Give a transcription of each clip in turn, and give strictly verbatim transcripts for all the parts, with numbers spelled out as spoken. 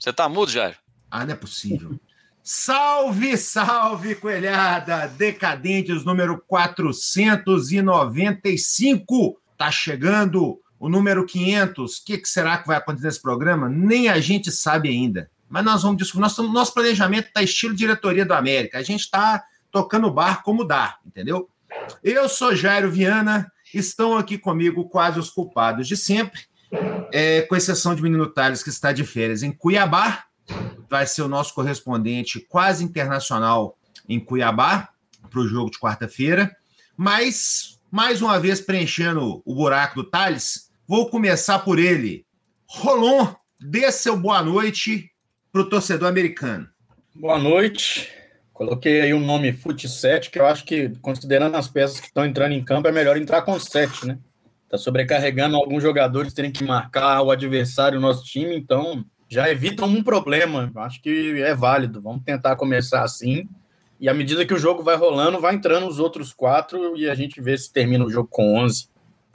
Você tá mudo, Jair? Ah, não é possível. Salve, salve, coelhada! Decadentes número quatrocentos e noventa e cinco. Tá chegando o número quinhentos. O que, que será que vai acontecer nesse programa? Nem a gente sabe ainda. Mas nós vamos descobrir. Nosso, nosso planejamento tá estilo diretoria do América. A gente tá tocando o barco como dá, entendeu? Eu sou Jairo Viana. Estão aqui comigo quase os culpados de sempre, é, com exceção de Menino Tales, que está de férias em Cuiabá. Vai ser o nosso correspondente quase internacional em Cuiabá para o jogo de quarta-feira. Mas, mais uma vez, preenchendo o buraco do Tales, vou começar por ele. Rolon, dê seu boa noite para o torcedor americano. Boa noite. Coloquei aí o nome Fut sete, que eu acho que, considerando as peças que estão entrando em campo, é melhor entrar com sete, né? Tá sobrecarregando alguns jogadores, terem que marcar o adversário, o nosso time, então já evitam um problema. Acho que é válido. Vamos tentar começar assim. E à medida que o jogo vai rolando, vai entrando os outros quatro e a gente vê se termina o jogo com onze.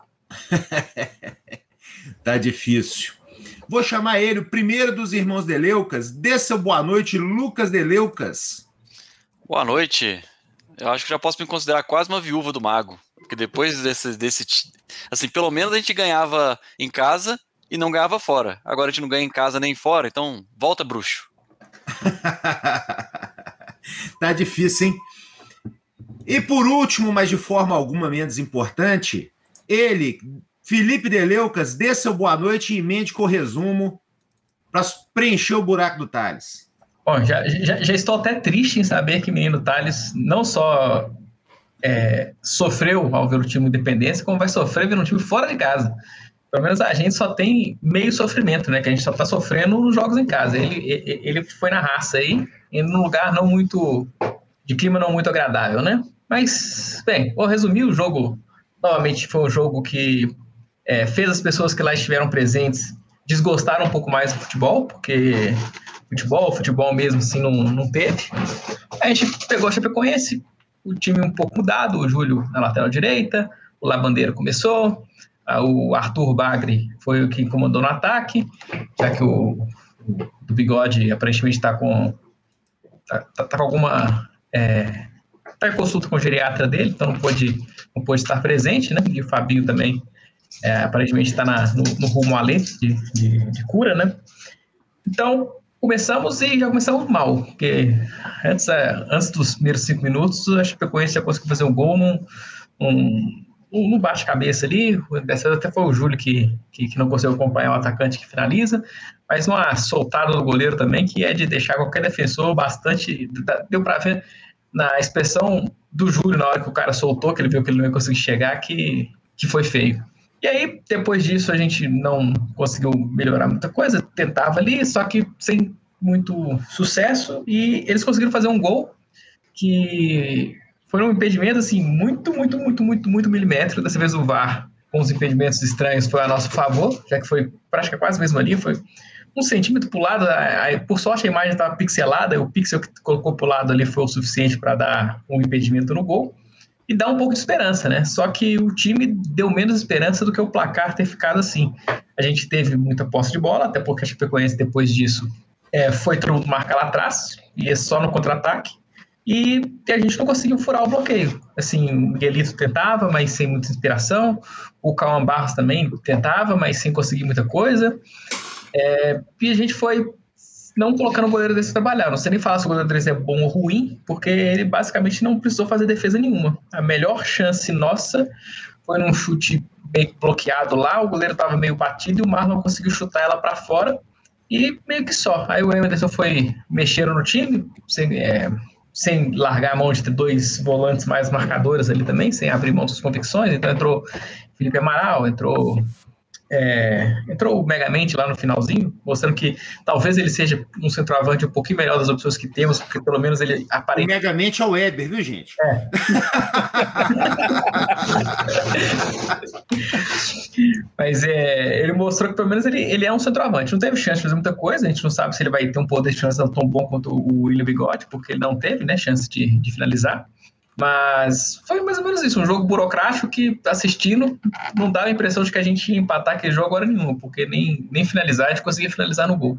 Tá difícil. Vou chamar ele, o primeiro dos irmãos Deleucas. Dê seu boa noite, Lucas Deleucas. Boa noite. Eu acho que já posso me considerar quase uma viúva do Mago. Porque depois desse, desse... Assim, pelo menos a gente ganhava em casa e não ganhava fora. Agora a gente não ganha em casa nem fora, então volta, bruxo. Tá difícil, hein? E por último, mas de forma alguma menos importante, ele, Felipe Deleucas, dê seu boa noite e emende com o resumo para preencher o buraco do Tales. Bom, já, já, já estou até triste em saber que o menino Tales não só é, sofreu ao ver o time Independência, como vai sofrer vendo um time fora de casa. Pelo menos a gente só tem meio sofrimento, né? Que a gente só está sofrendo nos jogos em casa. Ele, ele, ele foi na raça aí, indo num lugar não muito... de clima não muito agradável, né? Mas, bem, vou resumir o jogo. Novamente foi um jogo que é, fez as pessoas que lá estiveram presentes desgostaram um pouco mais do futebol, porque... futebol, futebol mesmo assim não, não teve. A gente pegou a Chapecoense, o time um pouco mudado, o Júlio na lateral direita, o Labandeira começou, o Arthur Bagre foi o que comandou no ataque, já que o, o Bigode aparentemente está com tá, tá, tá com alguma é, tá em consulta com o geriatra dele, então não pôde, não pôde estar presente, né? E o Fabinho também é, aparentemente está no, no rumo além de, de, de cura, né? Então começamos e já começamos mal, porque antes, antes dos primeiros cinco minutos, a Chapecoense já conseguiu fazer um gol num, num, num bate-cabeça ali. Dessa vez até foi o Júlio que, que, que não conseguiu acompanhar o atacante que finaliza, mas uma soltada do goleiro também, que é de deixar qualquer defensor bastante... Deu para ver na expressão do Júlio na hora que o cara soltou, que ele viu que ele não ia conseguir chegar, que, que foi feio. E aí, depois disso, a gente não conseguiu melhorar muita coisa, tentava ali, só que sem muito sucesso, e eles conseguiram fazer um gol que foi um impedimento, assim, muito, muito, muito, muito, muito milimétrico. Dessa vez o V A R, com os impedimentos estranhos, foi a nosso favor, já que foi praticamente quase mesmo ali, foi um centímetro para o lado, aí, por sorte a imagem estava pixelada, o pixel que colocou para o lado ali foi o suficiente para dar um impedimento no gol. E dá um pouco de esperança, né? Só que o time deu menos esperança do que o placar ter ficado assim. A gente teve muita posse de bola, até porque a Chapecoense, depois disso, é, foi todo mundo marcar lá atrás, ia só no contra-ataque, e a gente não conseguiu furar o bloqueio. Assim, o Miguelito tentava, mas sem muita inspiração, o Cauã Barros também tentava, mas sem conseguir muita coisa, é, e a gente foi não colocando o goleiro desse trabalhar. Não sei nem falar se o goleiro desse é bom ou ruim, porque ele basicamente não precisou fazer defesa nenhuma. A melhor chance nossa foi num chute meio bloqueado lá, o goleiro estava meio batido e o Marlon conseguiu chutar ela para fora e meio que só. Aí o Emerson foi mexendo no time, sem, é, sem largar a mão de ter dois volantes mais marcadores ali também, sem abrir mão das convicções. Então entrou Felipe Amaral, entrou... É, entrou o Megamente lá no finalzinho, mostrando que talvez ele seja um centroavante um pouquinho melhor das opções que temos, porque pelo menos ele aparece. O Megamente é o Weber, viu, gente? É. Mas é, ele mostrou que pelo menos ele, ele é um centroavante. Não teve chance de fazer muita coisa, a gente não sabe se ele vai ter um poder de finalização tão bom quanto o William Bigode, porque ele não teve, né, chance de, de finalizar. Mas foi mais ou menos isso, um jogo burocrático que, assistindo, não dava a impressão de que a gente ia empatar aquele jogo agora nenhuma, porque nem, nem finalizar, a gente conseguia finalizar no gol.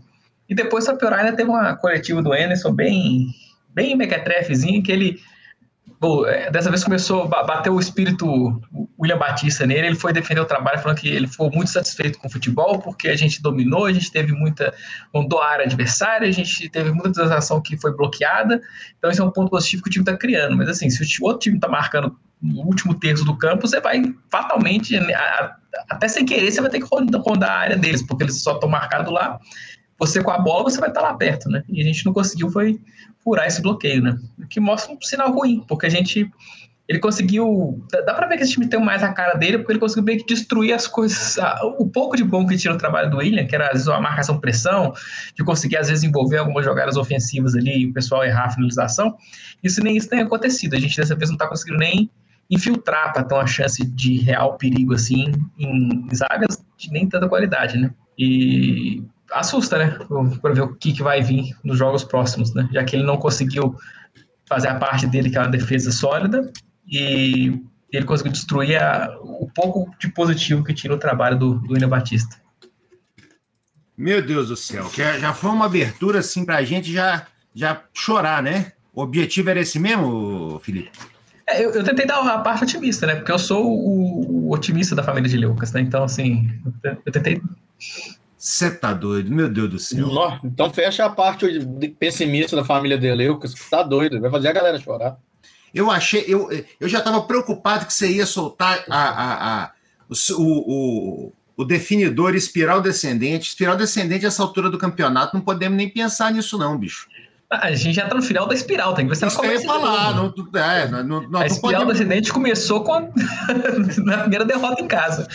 E depois, só piorar, ainda teve uma coletiva do Anderson bem, bem mequetrefezinho, que ele, pô, dessa vez começou a bater o espírito William Batista nele, ele foi defender o trabalho, falando que ele ficou muito satisfeito com o futebol, porque a gente dominou, a gente teve muita, mandou a área adversária, a gente teve muita transação que foi bloqueada, então esse é um ponto positivo que o time está criando, mas assim, se o outro time está marcando no último terço do campo, você vai fatalmente, até sem querer, você vai ter que rondar a área deles, porque eles só estão marcados lá, você com a bola, você vai estar lá perto, né? E a gente não conseguiu foi furar esse bloqueio, né? O que mostra um sinal ruim, porque a gente, ele conseguiu, dá pra ver que esse time tem mais a cara dele, porque ele conseguiu meio que destruir as coisas, o pouco de bom que tinha no trabalho do William, que era às vezes uma marcação-pressão, de conseguir às vezes envolver algumas jogadas ofensivas ali, e o pessoal errar a finalização, isso nem isso tem acontecido, a gente dessa vez não tá conseguindo nem infiltrar para ter uma chance de real perigo assim em zagas de nem tanta qualidade, né? E assusta, né? Para ver o que, que vai vir nos jogos próximos, né? Já que ele não conseguiu fazer a parte dele, que é uma defesa sólida, e ele conseguiu destruir a, o pouco de positivo que tinha no trabalho do, do William Batista. Meu Deus do céu, que já foi uma abertura assim para a gente já, já chorar, né? O objetivo era esse mesmo, Felipe? É, eu, eu tentei dar a parte otimista, né? Porque eu sou o, o otimista da família de Leucas, né? Então, assim, eu, eu tentei... Você tá doido, meu Deus do céu. Não, então fecha a parte pessimista da família de Leucas, que tá doido, vai fazer a galera chorar. Eu achei, eu, eu já estava preocupado que você ia soltar a, a, a, o, o, o definidor espiral descendente. Espiral descendente, essa altura do campeonato, não podemos nem pensar nisso, não, bicho. A gente já tá no final da espiral, tem que ver se ela começa. Isso que eu ia falar. Não, é, não, não, não a espiral podemos... descendente começou com a... na primeira derrota em casa.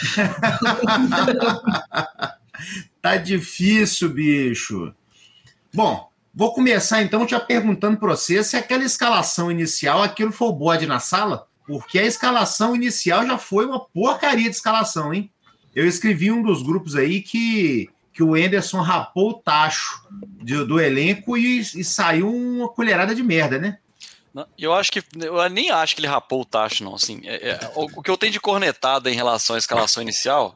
Tá difícil, bicho. Bom, vou começar então já perguntando para você se aquela escalação inicial, aquilo foi o bode na sala, porque a escalação inicial já foi uma porcaria de escalação, hein? Eu escrevi em um dos grupos aí que, que o Anderson rapou o tacho de, do elenco e, e saiu uma colherada de merda, né? Eu acho que eu nem acho que ele rapou o tacho, não. Assim, é, é, o, o que eu tenho de cornetada em relação à escalação inicial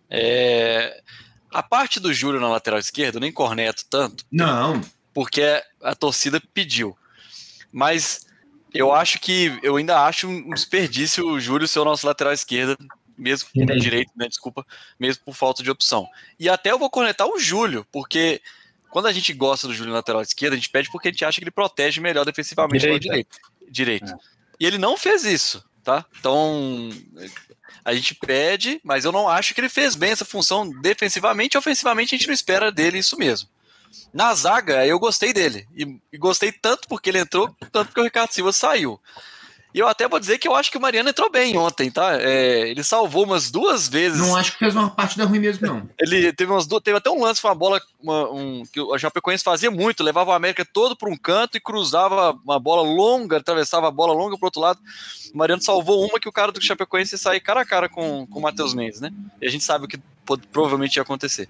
é a parte do Júlio na lateral esquerda, eu nem corneto tanto. Não. Porque a torcida pediu. Mas eu acho que, eu ainda acho um desperdício o Júlio ser o nosso lateral esquerda, mesmo por direito, né, desculpa, mesmo por falta de opção. E até eu vou cornetar o Júlio, porque quando a gente gosta do Júlio na lateral esquerda, a gente pede porque a gente acha que ele protege melhor defensivamente pelo direito. direito. É. E ele não fez isso, tá? Então... a gente pede, mas eu não acho que ele fez bem essa função defensivamente e ofensivamente a gente não espera dele isso mesmo. Na zaga, eu gostei dele, e, e gostei tanto porque ele entrou, tanto porque o Ricardo Silva saiu. E eu até vou dizer que eu acho que o Mariano entrou bem ontem, tá? É, ele salvou umas duas vezes. Não acho que fez uma partida ruim mesmo, não. Ele teve, umas duas, teve até um lance com uma bola uma, um, que o Chapecoense fazia muito, levava o América todo para um canto e cruzava uma bola longa, atravessava a bola longa para o outro lado. O Mariano salvou uma que o cara do Chapecoense ia sair cara a cara com, com o Matheus Mendes, né? E a gente sabe o que pode, provavelmente ia acontecer.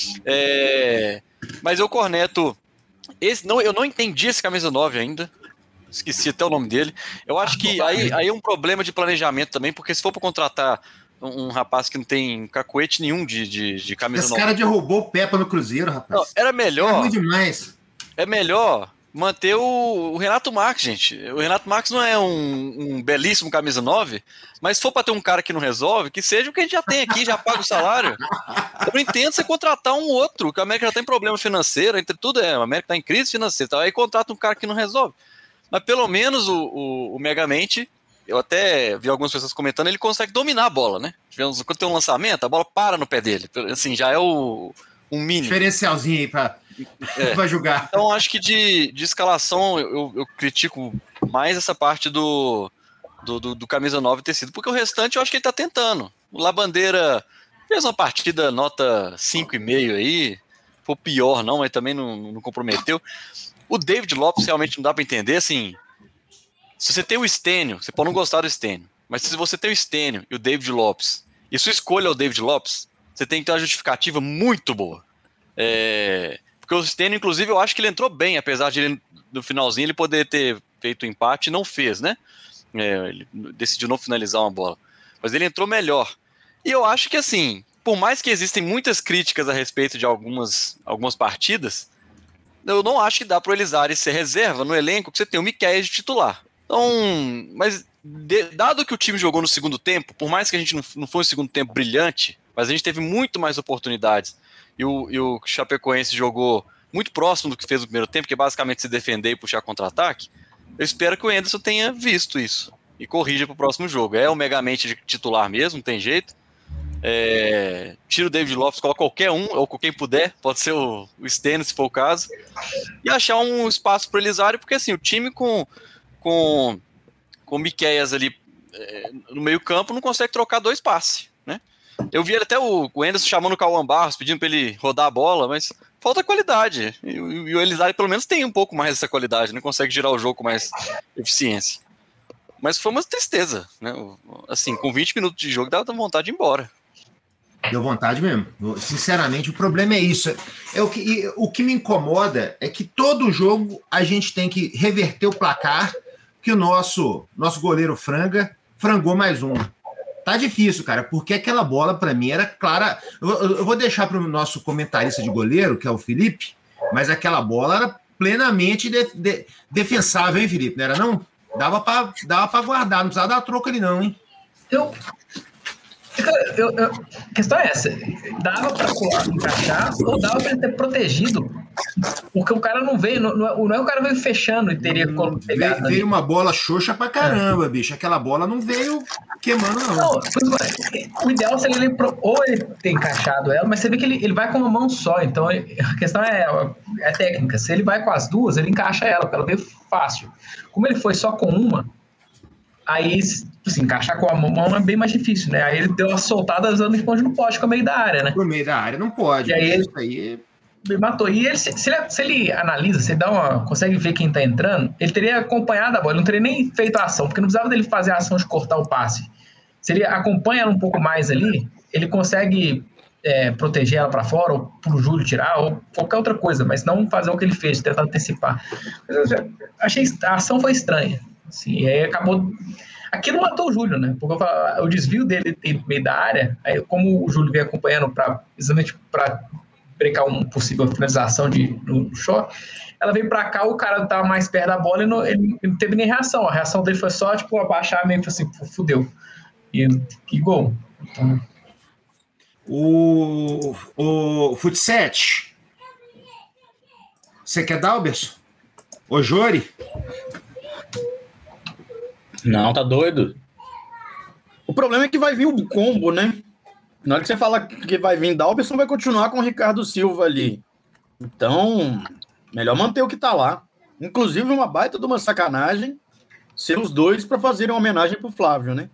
É, mas eu corneto... Esse, não, eu não entendi esse camisa nove ainda. Esqueci até o nome dele. Eu acho que aí, aí é um problema de planejamento também, porque se for para contratar um, um rapaz que não tem cacuete nenhum de, de, de camisa Esse nova... cara derrubou o Pepa no Cruzeiro, rapaz. Não, era melhor... É ruim demais. É melhor manter o, o Renato Marques, gente. O Renato Marques não é um, um belíssimo camisa nove, mas se for para ter um cara que não resolve, que seja o que a gente já tem aqui, já paga o salário. Eu não entendo você contratar um outro, que a América já tem problema financeiro, entre tudo é, a América está em crise financeira, tá? Aí contrata um cara que não resolve. Mas pelo menos o, o, o Megamente, eu até vi algumas pessoas comentando, ele consegue dominar a bola, né? Tivemos, quando tem um lançamento, a bola para no pé dele. Assim, já é o um mínimo. Diferencialzinho aí para é. julgar. Então acho que de, de escalação eu, eu critico mais essa parte do, do, do, do camisa nove ter sido, porque o restante eu acho que ele tá tentando. O Labandeira fez uma partida nota cinco e meio aí, foi pior não, mas também não, não comprometeu. O David Lopes realmente não dá para entender, assim, se você tem o Stênio, você pode não gostar do Stênio, mas se você tem o Stênio e o David Lopes, e sua escolha é o David Lopes, você tem que ter uma justificativa muito boa. É, porque o Stênio, inclusive, eu acho que ele entrou bem, apesar de ele, no finalzinho ele poder ter feito o empate, não fez, né? É, ele decidiu não finalizar uma bola. Mas ele entrou melhor. E eu acho que, assim, por mais que existem muitas críticas a respeito de algumas, algumas partidas, eu não acho que dá para o Elisari ser reserva no elenco, que você tem o Miqueias de titular. Então, mas de, dado que o time jogou no segundo tempo, por mais que a gente não, não foi um segundo tempo brilhante, mas a gente teve muito mais oportunidades, e o, e o Chapecoense jogou muito próximo do que fez no primeiro tempo, que é basicamente se defender e puxar contra-ataque, eu espero que o Anderson tenha visto isso e corrija para o próximo jogo. É o Megamente de titular mesmo, não tem jeito. É, tira o David Lopes, coloca qualquer um, ou quem puder, pode ser o, o Stênio, se for o caso, e achar um espaço para o Elisari, porque assim, o time com com, com o Miqueias ali é, no meio campo não consegue trocar dois passes, né? Eu vi até o, o Anderson chamando o Cauã Barros, pedindo para ele rodar a bola, mas falta qualidade, e, e o Elisari pelo menos tem um pouco mais dessa qualidade, não consegue girar o jogo com mais eficiência. Mas foi uma tristeza, né? Assim, com vinte minutos de jogo dava vontade de ir embora. Deu vontade mesmo. Sinceramente, o problema é isso. É o, que, o que me incomoda é que todo jogo a gente tem que reverter o placar, que o nosso, nosso goleiro franga, frangou mais um. Tá difícil, cara, porque aquela bola, para mim, era clara. Eu, eu vou deixar para o nosso comentarista de goleiro, que é o Felipe, mas aquela bola era plenamente de, de, defensável, hein, Felipe? Não era, não? Dava para dava pra guardar, não precisava dar troco ali, não, hein? Eu... Eu, eu, a questão é essa, dava para encaixar ou dava para ele ter protegido, porque o cara não veio, não, não é o cara veio fechando e teria hum, pegado. Veio, veio uma bola xoxa pra caramba, é. bicho, aquela bola não veio queimando não. Não, o ideal seria ele, ou ele ter encaixado ela, mas você vê que ele, ele vai com uma mão só, então ele, a questão é, é técnica, se ele vai com as duas, ele encaixa ela, porque ela veio fácil. Como ele foi só com uma, aí, assim, encaixar com a mão é bem mais difícil, né? Aí ele deu uma soltada usando o esponja no poste, com o meio da área, né? No meio da área, não pode. E aí ele, isso aí... ele matou. E ele, se, se, ele, se ele analisa, se ele dá uma, consegue ver quem tá entrando, ele teria acompanhado a bola, ele não teria nem feito a ação, porque não precisava dele fazer a ação de cortar o passe. Se ele acompanha ela um pouco mais ali, ele consegue é, proteger ela para fora, ou pro Júlio tirar, ou qualquer outra coisa, mas não fazer o que ele fez, tentar antecipar. Mas eu já achei, a ação foi estranha. Assim, e aí acabou... Aquilo matou o Júlio, né? Porque o desvio dele no meio da área, aí como o Júlio veio acompanhando pra, exatamente para brecar uma possível finalização de, no choque, ela veio pra cá, o cara tava mais perto da bola e não, ele não teve nem reação. A reação dele foi só, tipo, abaixar meio que assim, fudeu. E que gol. Então... O, o Futset, você quer dar, Alberson? Ô, Jori? Não, tá doido. O problema é que vai vir o combo, né? Na hora que você fala que vai vir Dalberson, vai continuar com o Ricardo Silva ali. Então, melhor manter o que tá lá. Inclusive, uma baita de uma sacanagem ser os dois para fazerem uma homenagem pro Flávio, né?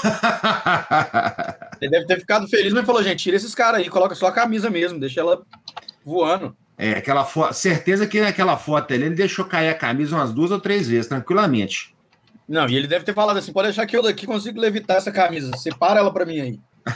Ele deve ter ficado feliz, mas falou, gente, tira esses caras aí, coloca só a camisa mesmo, deixa ela voando. É, aquela foto, certeza que naquela foto ali ele deixou cair a camisa umas duas ou três vezes, tranquilamente. Não, e ele deve ter falado assim, pode deixar que eu daqui consigo levitar essa camisa, separa ela pra mim aí.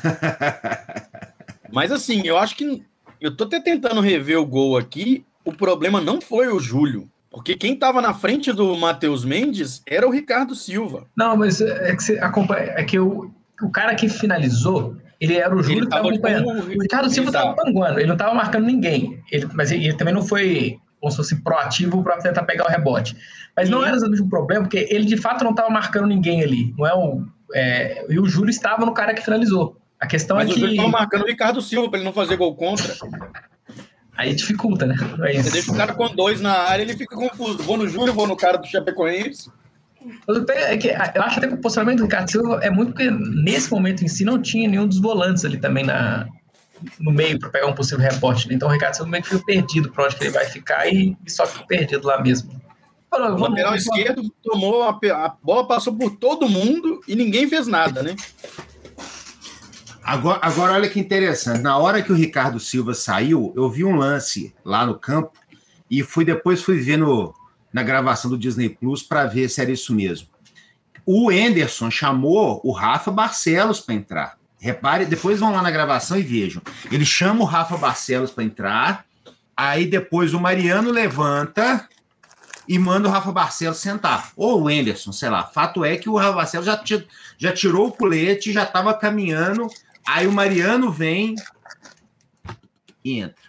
Mas assim, eu acho que, eu tô até tentando rever o gol aqui, o problema não foi o Júlio, porque quem tava na frente do Matheus Mendes era o Ricardo Silva. Não, mas é que, você acompanha, é que o, o cara que finalizou, ele era o Júlio que tava acompanhando. O Ricardo Silva tava panguando, ele não tava marcando ninguém, ele, mas ele, ele também não foi... como se fosse proativo para tentar pegar o rebote. Mas não era exatamente um problema, porque ele de fato não estava marcando ninguém ali. Não é o, é, e o Júlio estava no cara que finalizou. A questão Mas é o que... Júlio estava marcando o Ricardo Silva para ele não fazer gol contra. Aí dificulta, né? É isso. Você deixa o cara com dois na área, ele fica confuso. Vou no Júlio, vou no cara do Chapecoense. É que, eu acho até que o posicionamento do Ricardo Silva é muito porque nesse momento em si não tinha nenhum dos volantes ali também na... no meio para pegar um possível rebote, né? Então o Ricardo Silva meio que ficou perdido para onde que ele vai ficar e, e só ficou perdido lá mesmo. Falou, o lateral vamos... esquerdo tomou a, a bola, passou por todo mundo e ninguém fez nada, né? Agora, agora olha que interessante, na hora que o Ricardo Silva saiu, eu vi um lance lá no campo e fui depois fui ver no, na gravação do Disney Plus para ver se era isso mesmo. O Anderson chamou o Rafa Barcelos para entrar. Repare, depois vão lá na gravação e vejam. Ele chama o Rafa Barcelos para entrar, aí depois o Mariano levanta e manda o Rafa Barcelos sentar. Ou o Anderson, sei lá. Fato é que o Rafa Barcelos já, já tirou o colete, já estava caminhando, aí o Mariano vem e entra.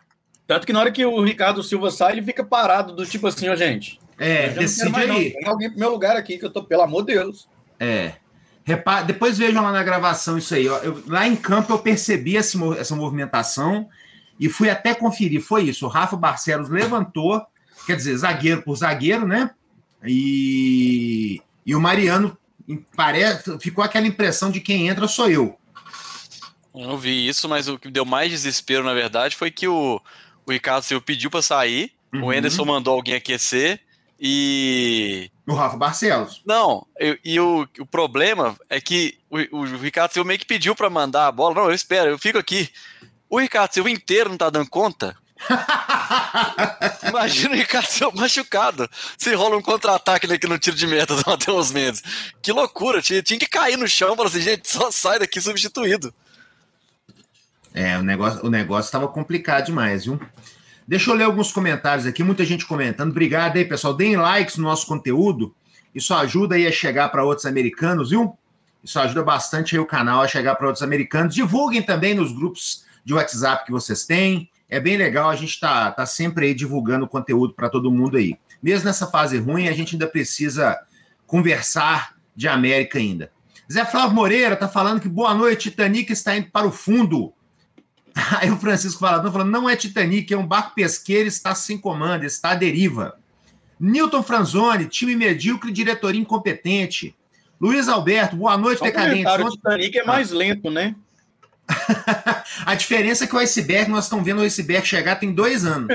Tanto que na hora que o Ricardo Silva sai, ele fica parado, do tipo assim, ó, gente. É, decide aí. Tem alguém pro meu lugar aqui, que eu tô, pelo amor de Deus. É. Repa... Depois vejam lá na gravação isso aí. Eu, lá em campo eu percebi essa, essa movimentação e fui até conferir. Foi isso. O Rafa Barcelos levantou, quer dizer, zagueiro por zagueiro, né? E, e o Mariano parece... ficou aquela impressão de quem entra sou eu. Eu não vi isso, mas o que deu mais desespero, na verdade, foi que o, o Ricardo Silva pediu para sair, uhum. O Anderson mandou alguém aquecer e... O Rafa Barcelos. Não, e, e o, o problema é que o, o Ricardo Silva meio que pediu para mandar a bola. Não, eu espero, eu fico aqui. O Ricardo Silva inteiro não tá dando conta? Imagina o Ricardo Silva machucado. Se rola um contra-ataque aqui no tiro de meta do Matheus Mendes. Que loucura, tinha, tinha que cair no chão e falar assim, gente, só sai daqui substituído. É, o negócio o negócio estava complicado demais, viu? Deixa eu ler alguns comentários aqui, muita gente comentando. Obrigado aí, pessoal. Deem likes no nosso conteúdo. Isso ajuda aí a chegar para outros americanos, viu? Isso ajuda bastante aí o canal a chegar para outros americanos. Divulguem também nos grupos de WhatsApp que vocês têm. É bem legal, a gente tá, tá sempre aí divulgando conteúdo para todo mundo aí. Mesmo nessa fase ruim, a gente ainda precisa conversar de América ainda. Zé Flávio Moreira tá falando que boa noite, Titanic está indo para o fundo. Aí o Francisco Valadão falando, não é Titanic, é um barco pesqueiro, está sem comando, está à deriva. Newton Franzoni, time medíocre, diretoria incompetente. Luiz Alberto, boa noite, decadente. O Titanic é mais lento, né? A diferença é que o iceberg, nós estamos vendo o iceberg chegar tem dois anos.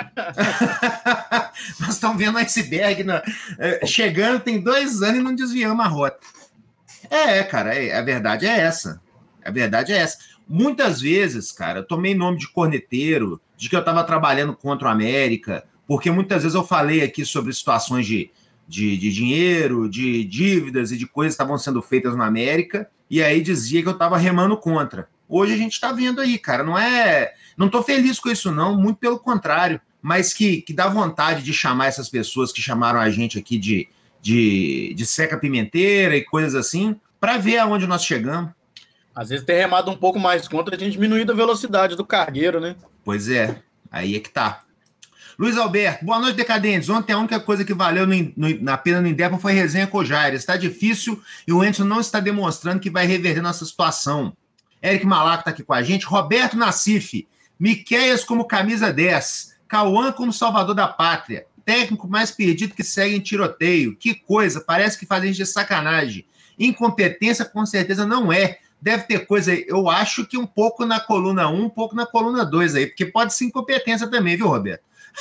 Nós estamos vendo o iceberg na, chegando tem dois anos e não desviamos a rota. É, cara, é, a verdade é essa. A verdade é essa. Muitas vezes, cara, eu tomei nome de corneteiro, de que eu estava trabalhando contra o América, porque muitas vezes eu falei aqui sobre situações de, de, de dinheiro, de dívidas e de coisas que estavam sendo feitas na América, e aí dizia que eu estava remando contra. Hoje a gente está vendo aí, cara, não é... Não estou feliz com isso não, muito pelo contrário, mas que, que dá vontade de chamar essas pessoas que chamaram a gente aqui de, de, de seca pimenteira e coisas assim, para ver aonde nós chegamos. Às vezes ter remado um pouco mais contra, a gente diminuído a velocidade do cargueiro, né? Pois é, aí é que tá. Luiz Alberto, boa noite, decadentes. Ontem a única coisa que valeu no, no, na pena no Indepa foi resenha com o Jair. Está difícil e o Anderson não está demonstrando que vai reverter nossa situação. Eric Malaco está aqui com a gente. Roberto Nassif, Miqueias como camisa dez. Cauã como salvador da pátria. Técnico mais perdido que segue em tiroteio. Que coisa, parece que fazem de sacanagem. Incompetência com certeza não é. Deve ter coisa aí, eu acho que um pouco na coluna um, um pouco na coluna dois aí, porque pode ser incompetência também, viu, Roberto?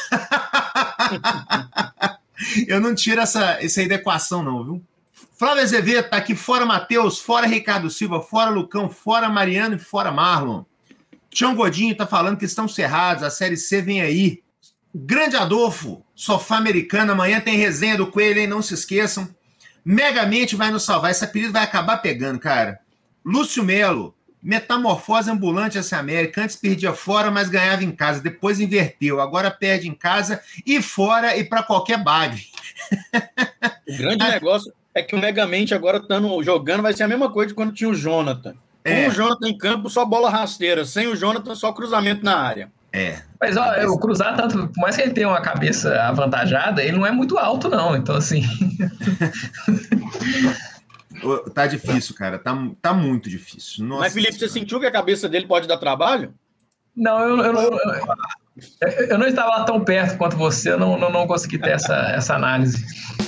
Eu não tiro essa, essa aí da equação, não, viu? Flávio Azevedo tá aqui, fora Matheus, fora Ricardo Silva, fora Lucão, fora Mariano e fora Marlon. Tião Godinho tá falando que estão cerrados, a Série C vem aí. Grande Adolfo, sofá americano, amanhã tem resenha do Coelho, hein? Não se esqueçam. Megamente vai nos salvar, esse apelido vai acabar pegando, cara. Lúcio Melo, metamorfose ambulante essa América. Antes perdia fora, mas ganhava em casa. Depois inverteu. Agora perde em casa e fora e para qualquer bagre. O grande negócio é que o Megamente agora estando jogando vai ser a mesma coisa de quando tinha o Jonathan. É. Com o Jonathan em campo, só bola rasteira. Sem o Jonathan, só cruzamento na área. É. Mas ó, o cruzar, tanto, por mais que ele tenha uma cabeça avantajada, ele não é muito alto, não. Então, assim... Tá difícil, cara. Tá, tá muito difícil. Nossa. Mas, Felipe, você sentiu que a cabeça dele pode dar trabalho? Não, eu, eu, eu, eu, eu não estava lá tão perto quanto você, eu não, não, não consegui ter essa, essa análise.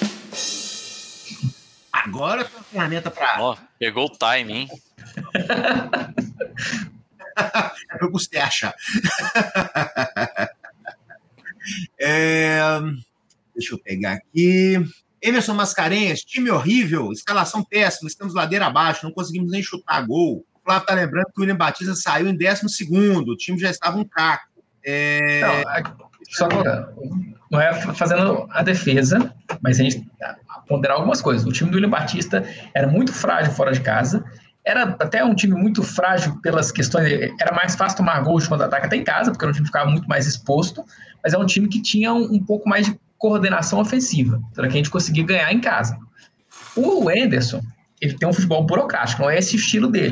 Agora tem uma ferramenta pra... Ó, pegou o time, hein? Eu gostei de achar. É... Deixa eu pegar aqui... Emerson Mascarenhas, time horrível, escalação péssima, estamos ladeira abaixo, não conseguimos nem chutar gol. O Flávio está lembrando que o William Batista saiu em décimo segundo, o time já estava um caco. É... Não, só não é fazendo a defesa, mas a gente ponderar algumas coisas. O time do William Batista era muito frágil fora de casa, era até um time muito frágil pelas questões, era mais fácil tomar gol de contra-ataque até em casa, porque o time ficava muito mais exposto, mas é um time que tinha um, um pouco mais de coordenação ofensiva, para que a gente conseguir ganhar em casa. O Anderson, ele tem um futebol burocrático, não é esse o estilo dele.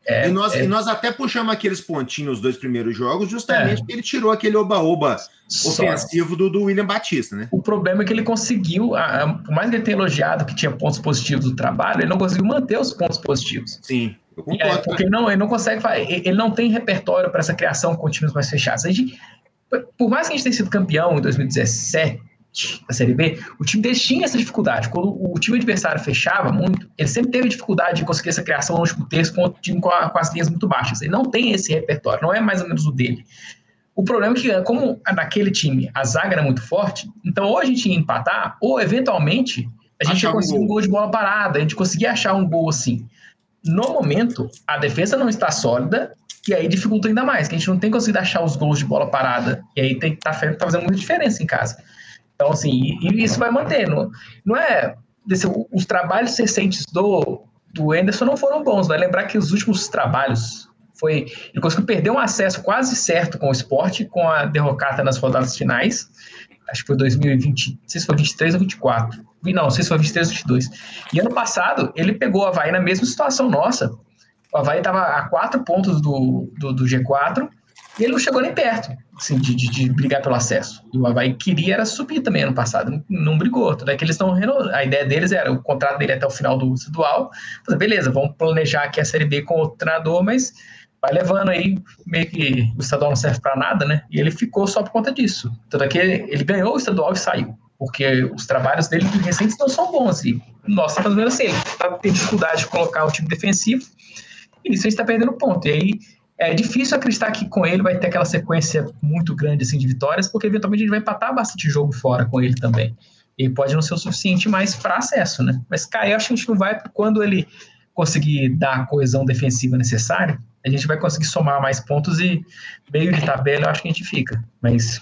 É, e, nós, é... e nós até puxamos aqueles pontinhos nos dois primeiros jogos, justamente é. porque ele tirou aquele oba-oba ofensivo do, do William Batista, né? O problema é que ele conseguiu, a, a, por mais que ele tenha elogiado que tinha pontos positivos do trabalho, ele não conseguiu manter os pontos positivos. Sim, eu concordo. É, porque ele não, ele não consegue, ele não tem repertório para essa criação com times mais fechados. A gente, por mais que a gente tenha sido campeão em dois mil e dezessete, da Série B, o time deles tinha essa dificuldade. Quando o time adversário fechava muito, ele sempre teve dificuldade de conseguir essa criação no último terço com o time com, a, com as linhas muito baixas. Ele não tem esse repertório, não é mais ou menos o dele. O problema é que, como naquele time a zaga era muito forte, então ou a gente ia empatar, ou eventualmente a gente ia conseguir um gol de bola parada, a gente conseguia achar um gol assim. No momento, a defesa não está sólida, e aí dificulta ainda mais, que a gente não tem conseguido achar os gols de bola parada, e aí tem, tá, tá fazendo muita diferença em casa. Então, assim, e isso vai manter. Não, não é... Desse, os trabalhos recentes do, do Anderson não foram bons. Vai lembrar que os últimos trabalhos foi... Ele conseguiu perder um acesso quase certo com o Sport, com a derrocata nas rodadas finais. Acho que foi dois mil e vinte, não sei se foi vinte e três ou vinte e quatro. Não, não sei se foi vinte e três ou vinte e dois. E ano passado, ele pegou o Avaí na mesma situação nossa. O Avaí estava a quatro pontos do, do, do G quatro e ele não chegou nem perto, assim, de, de, de brigar pelo acesso. E o Avaí queria era subir também ano passado, não, não brigou. Tudo é que eles estão a ideia deles era o contrato dele até o final do estadual. Falei, beleza, vamos planejar aqui a Série B com o treinador, mas vai levando aí, meio que o estadual não serve para nada, né? E ele ficou só por conta disso. Tudo é que ele ganhou o estadual e saiu, porque os trabalhos dele recentes não são bons. E nós estamos vendo assim, ele tá tendo dificuldade de colocar o time defensivo, e nisso a gente está perdendo ponto. E aí é difícil acreditar que com ele vai ter aquela sequência muito grande assim, de vitórias, porque eventualmente a gente vai empatar bastante jogo fora com ele também. E pode não ser o suficiente mais para acesso, né? Mas, cara, eu acho que a gente não vai, quando ele conseguir dar a coesão defensiva necessária, a gente vai conseguir somar mais pontos e meio de tabela eu acho que a gente fica. Mas...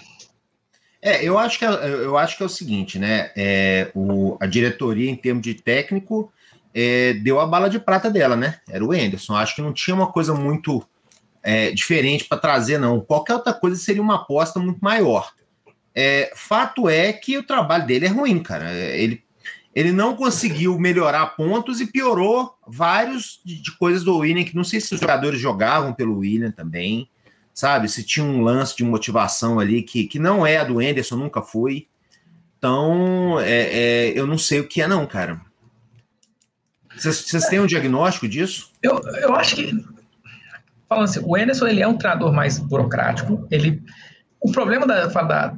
É, eu acho que é, eu acho que é o seguinte, né? É, o, a diretoria, em termos de técnico, é, deu a bala de prata dela, né? Era o Anderson. Acho que não tinha uma coisa muito é, diferente para trazer, não. Qualquer outra coisa seria uma aposta muito maior. É, fato é que o trabalho dele é ruim, cara. Ele, ele não conseguiu melhorar pontos e piorou vários de, de coisas do William, que não sei se os jogadores jogavam pelo William também, sabe? Se tinha um lance de motivação ali que, que não é a do Anderson, nunca foi. Então, é, é, eu não sei o que é não, cara. Vocês têm um diagnóstico disso? Eu, eu acho que, falando assim, o Anderson ele é um treinador mais burocrático. Ele, o problema da, da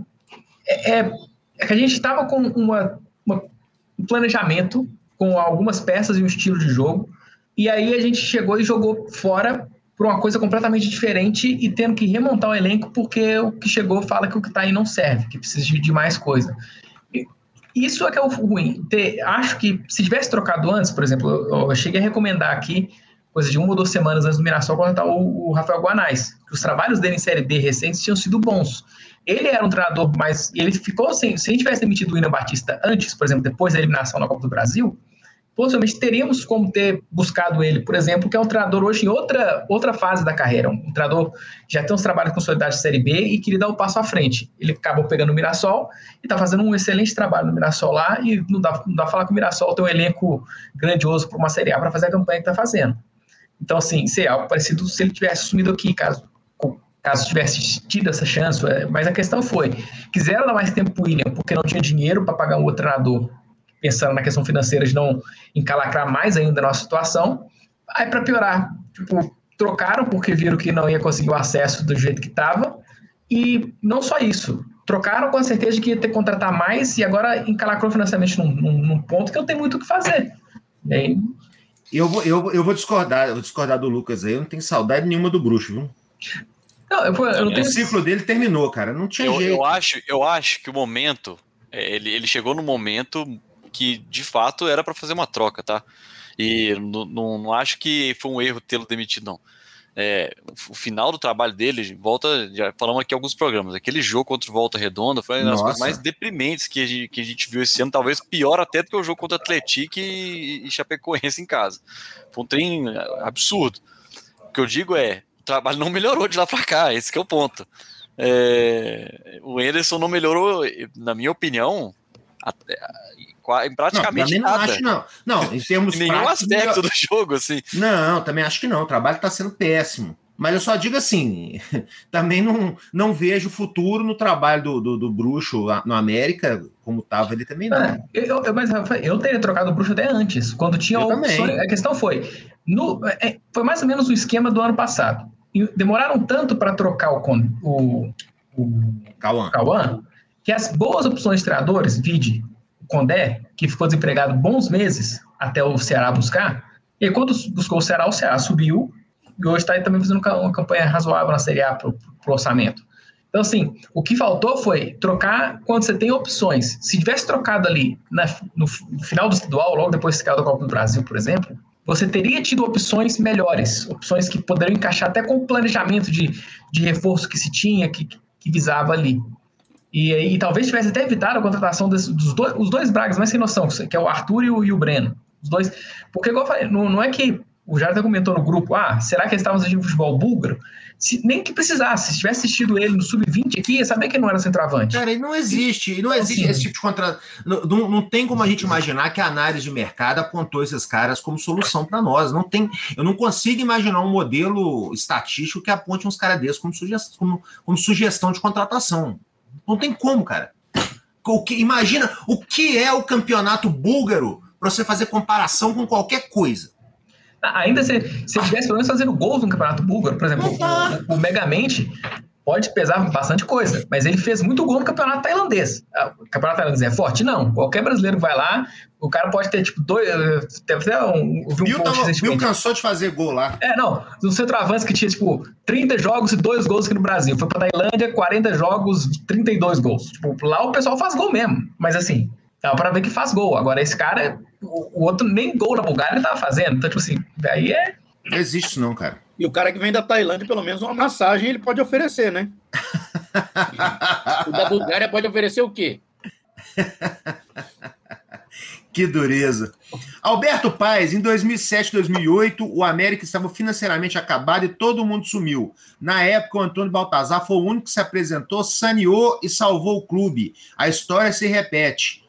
é, é que a gente estava com uma, uma, um planejamento com algumas peças e um estilo de jogo, e aí a gente chegou e jogou fora por uma coisa completamente diferente e tendo que remontar o elenco porque o que chegou fala que o que está aí não serve, que precisa de, de mais coisa. E isso é que é o ruim. Ter, acho que se tivesse trocado antes, por exemplo, eu, eu cheguei a recomendar aqui, coisa de uma ou duas semanas antes do Mirassol, contratar o, o Rafael Guanais, que os trabalhos dele em Série B recentes tinham sido bons. Ele era um treinador mais... Ele ficou sem... Se a gente tivesse demitido o William Batista antes, por exemplo, depois da eliminação na Copa do Brasil, possivelmente teríamos como ter buscado ele, por exemplo, que é um treinador hoje em outra, outra fase da carreira, um treinador que já tem uns trabalhos consolidados de Série B e queria dar o um passo à frente. Ele acabou pegando o Mirassol e está fazendo um excelente trabalho no Mirassol lá, e não dá, não dá pra falar que o Mirassol tem um elenco grandioso para uma Série A para fazer a campanha que está fazendo. Então, assim, seria algo parecido se ele tivesse assumido aqui, caso, caso tivesse tido essa chance. Mas a questão foi, quiseram dar mais tempo para o William, porque não tinha dinheiro para pagar um outro treinador, pensando na questão financeira de não encalacrar mais ainda a nossa situação. Aí, para piorar, tipo, trocaram porque viram que não ia conseguir o acesso do jeito que estava, e não só isso, trocaram com a certeza de que ia ter que contratar mais, e agora encalacrou financeiramente num, num, num ponto que eu tenho muito o que fazer. E aí... Eu vou, eu, eu vou discordar, eu vou discordar do Lucas aí, eu não tenho saudade nenhuma do Bruxo, viu? Não, eu, eu não tenho... O ciclo dele terminou, cara, não tinha eu, jeito. Eu acho, eu acho que o momento, ele, ele chegou no momento que, de fato, era para fazer uma troca, tá? E não, não, não acho que foi um erro tê-lo demitido, não. É, o final do trabalho dele, volta, já falamos aqui em alguns programas, aquele jogo contra o Volta Redonda foi uma das coisas mais deprimentes que a, gente, que a gente viu esse ano, talvez pior até do que o jogo contra o Atlético e, e Chapecoense em casa. Foi um trem absurdo. O que eu digo é, o trabalho não melhorou de lá para cá, esse que é o ponto. É, o Anderson não melhorou, na minha opinião, até, em praticamente não, nada. Não, acho não. Não, em termos em nenhum práticos, aspecto do jogo, assim. Não, também acho que não. O trabalho está sendo péssimo. Mas eu só digo assim, também não, não vejo futuro no trabalho do, do, do Bruxo no América, como estava ele também não. É, eu, eu, mas eu teria trocado o Bruxo até antes, quando tinha eu opções. Também. A questão foi, no, é, foi mais ou menos o esquema do ano passado. E demoraram tanto para trocar o, o, o Cauã. Cauã, que as boas opções de treinadores, vide o Condé, que ficou desempregado bons meses até o Ceará buscar, e aí, quando buscou o Ceará, o Ceará subiu, e hoje está também fazendo uma campanha razoável na Série A para o orçamento. Então, assim, o que faltou foi trocar quando você tem opções. Se tivesse trocado ali na, no final do estadual, logo depois de da Copa do Brasil, por exemplo, você teria tido opções melhores, opções que poderiam encaixar até com o planejamento de, de reforço que se tinha, que, que visava ali. E, e talvez tivesse até evitado a contratação desse, dos dois, os dois Bragas mais sem noção, que é o Arthur e o, e o Breno. Os dois. Porque, igual eu falei, não, não é que o Jair comentou no grupo, ah, será que eles estavam assistindo futebol búlgaro? Se, nem que precisasse, se tivesse assistido ele no sub vinte aqui, ia saber que ele não era centroavante. Cara, e não existe, e não existe esse tipo de contrato. Não, não, não tem como a gente imaginar que a análise de mercado apontou esses caras como solução para nós. Não tem, eu não consigo imaginar um modelo estatístico que aponte uns caras desses como sugestão, como, como sugestão de contratação. Não tem como, cara. O que, imagina o que é o campeonato búlgaro para você fazer comparação com qualquer coisa. Ainda se, se ele tivesse pelo menos fazendo gols no campeonato búlgaro, por exemplo, o, o Megamente pode pesar bastante coisa, mas ele fez muito gol no campeonato tailandês. O campeonato tailandês é forte? Não. Qualquer brasileiro que vai lá, o cara pode ter tipo dois. Teve até um. um Bill, tava, Bill cansou de fazer gol lá. É, não. No centroavante que tinha tipo trinta jogos e dois gols aqui no Brasil. Foi pra Tailândia, quarenta jogos, trinta e dois gols. Tipo, lá o pessoal faz gol mesmo. Mas assim, dá pra ver que faz gol. Agora esse cara. O outro nem gol na Bulgária ele tava fazendo. Então, tipo assim, daí é. Não existe isso, não, cara. E o cara que vem da Tailândia, pelo menos uma massagem ele pode oferecer, né? O da Bulgária pode oferecer o quê? Que dureza. Alberto Paes, em dois mil e sete, dois mil e oito, o América estava financeiramente acabado e todo mundo sumiu. Na época, o Antônio Baltazar foi o único que se apresentou, saneou e salvou o clube. A história se repete.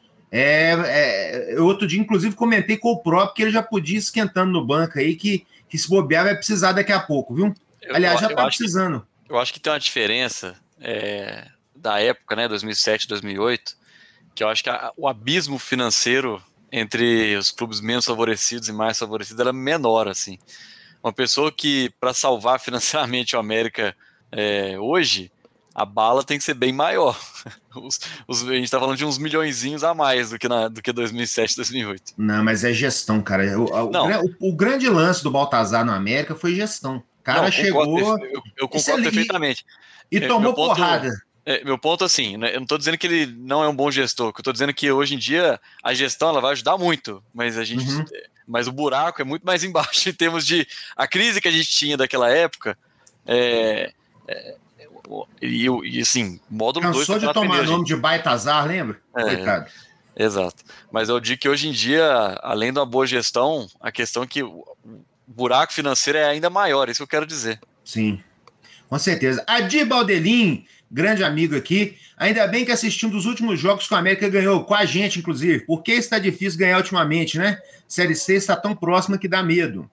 É, é, outro dia, inclusive, comentei com o próprio que ele já podia ir esquentando no banco aí, que, que se bobear vai precisar daqui a pouco, viu? Eu, Aliás, já eu tá precisando. Que, eu acho que tem uma diferença é, da época, né, dois mil e sete, dois mil e oito, que eu acho que a, o abismo financeiro entre os clubes menos favorecidos e mais favorecidos era menor, assim. Uma pessoa que, para salvar financeiramente o América é, hoje, a bala tem que ser bem maior. Os, os, a gente tá falando de uns milhõezinhos a mais do que, na, do que dois mil e sete, dois mil e oito. Não, mas é gestão, cara. O, o, o, o grande lance do Baltazar no América foi gestão. O cara não, chegou... Concordo, eu, eu concordo perfeitamente. E, e tomou ponto, porrada. É, meu ponto, assim, né, eu não tô dizendo que ele não é um bom gestor, eu tô dizendo que hoje em dia a gestão ela vai ajudar muito, mas a gente... Uhum. Mas o buraco é muito mais embaixo em termos de... A crise que a gente tinha daquela época... É, é, E, e assim, módulo dois... Cansou de tomar o nome de Baitazar, lembra? É, Coitado. Exato. Mas eu digo que hoje em dia, além da boa gestão, a questão é que o buraco financeiro é ainda maior, isso que eu quero dizer. Sim, com certeza. Adir Baldelin, grande amigo aqui, ainda bem que assisti um dos últimos jogos que o América ganhou, com a gente, inclusive. Por que está difícil ganhar ultimamente, né? Série C está tão próxima que dá medo.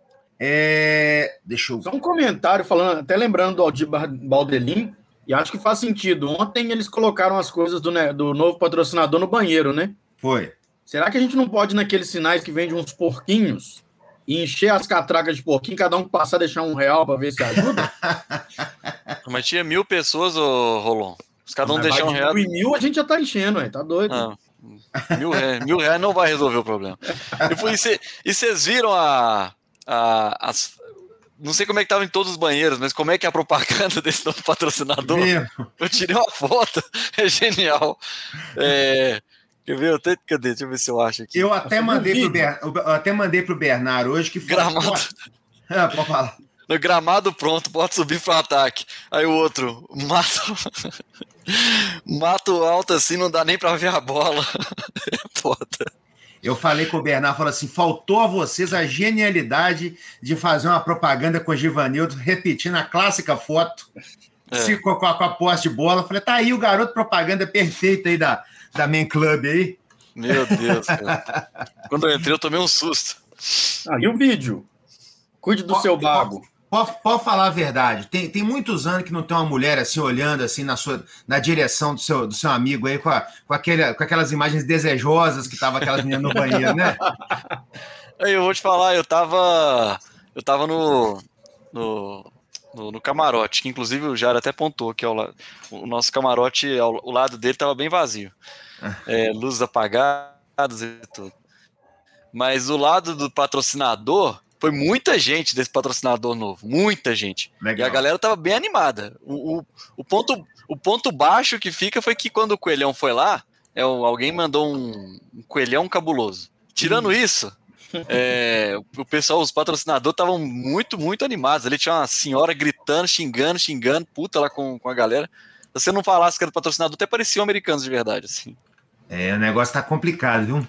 É... Deixa eu... Só um comentário falando, até lembrando do Aldir Baldelin, e acho que faz sentido. Ontem eles colocaram as coisas do, né, do novo patrocinador no banheiro, né? Foi. Será que a gente não pode ir naqueles sinais que vende uns porquinhos e encher as catracas de porquinho, cada um passar a deixar um real para ver se ajuda? Mas tinha mil pessoas, ô Rolon. Os cada um deixar um real. Mil e mil a gente já tá enchendo, ué, tá doido. Não. Mil reais, mil reais não vai resolver o problema. E vocês viram a, a, as. Não sei como é que tava em todos os banheiros, mas como é que é a propaganda desse novo patrocinador? Meu. Eu tirei uma foto, é genial. É, quer ver? Eu tenho, cadê? Deixa eu ver se eu acho aqui. Eu até, mandei pro, Ber, eu até mandei pro Bernardo hoje que foi. Gramado. Ah, pode falar. No gramado pronto, pode subir para o ataque. Aí o outro, mato, mato alto assim, não dá nem para ver a bola. É foda. Eu falei com o Bernardo, falou assim, faltou a vocês a genialidade de fazer uma propaganda com o Givanildo, repetindo a clássica foto, é. se, com, a, com a posse de bola. Eu falei, tá aí o garoto propaganda perfeito aí da, da Man Club aí. Meu Deus, cara. Quando eu entrei, eu tomei um susto. Ah, e o vídeo? Cuide do Pode- seu bago. Pode, pode falar a verdade. Tem, tem muitos anos que não tem uma mulher assim olhando assim na, sua, na direção do seu, do seu amigo aí com, a, com, aquele, com aquelas imagens desejosas que tava aquelas meninas no banheiro, né? Aí eu vou te falar, eu tava. Eu tava no. No, no, no camarote, que inclusive o Jair até apontou que ao lado, o nosso camarote, ao, o lado dele tava bem vazio. É, luzes apagadas e tudo. Mas o lado do patrocinador, foi muita gente desse patrocinador novo. Muita gente. Legal. E a galera tava bem animada. O, o, o, ponto, o ponto baixo que fica foi que quando o Coelhão foi lá, é, alguém mandou um, um coelhão cabuloso. Tirando isso, é, o pessoal, os patrocinadores estavam muito, muito animados. Ali tinha uma senhora gritando, xingando, xingando, puta lá com, com a galera. Se você não falasse que era do patrocinador, até pareciam americanos de verdade, assim. É, o negócio tá complicado, viu?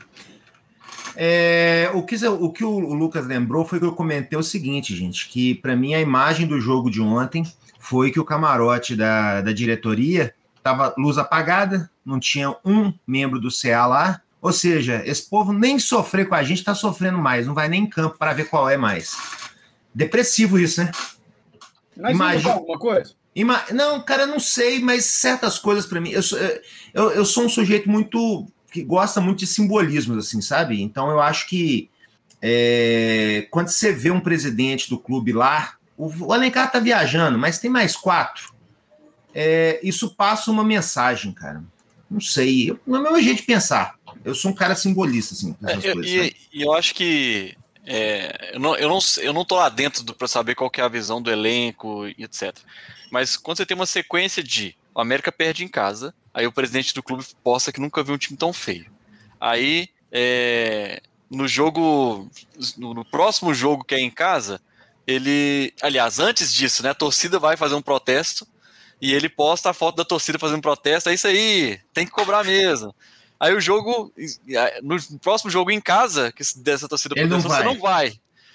É, o, que, o que o Lucas lembrou foi que eu comentei o seguinte, gente, que para mim a imagem do jogo de ontem foi que o camarote da, da diretoria tava luz apagada, não tinha um membro do C A lá, ou seja, esse povo nem sofrer com a gente tá sofrendo mais, não vai nem em campo para ver qual é mais. Depressivo isso, né? Mas Imagina alguma coisa? Ima... Não, cara, eu não sei, mas certas coisas para mim, eu sou, eu, eu sou um sujeito muito que gosta muito de simbolismos, assim, sabe? Então eu acho que é, quando você vê um presidente do clube lá, o, o Alencar tá viajando, mas tem mais quatro, é, isso passa uma mensagem, cara. Não sei, eu, não é o meu jeito de pensar. Eu sou um cara simbolista, assim, com essas É, coisas. e, e eu acho que é, eu, não, eu, não, eu não tô lá dentro para saber qual que é a visão do elenco e etcétera. Mas quando você tem uma sequência de o América perde em casa, aí o presidente do clube posta que nunca viu um time tão feio. Aí, é, no jogo, no, no próximo jogo que é em casa, ele, aliás, antes disso, né, a torcida vai fazer um protesto e ele posta a foto da torcida fazendo protesto, é isso aí, tem que cobrar mesmo. Aí o jogo, no próximo jogo em casa, que dessa torcida protestou, você não vai.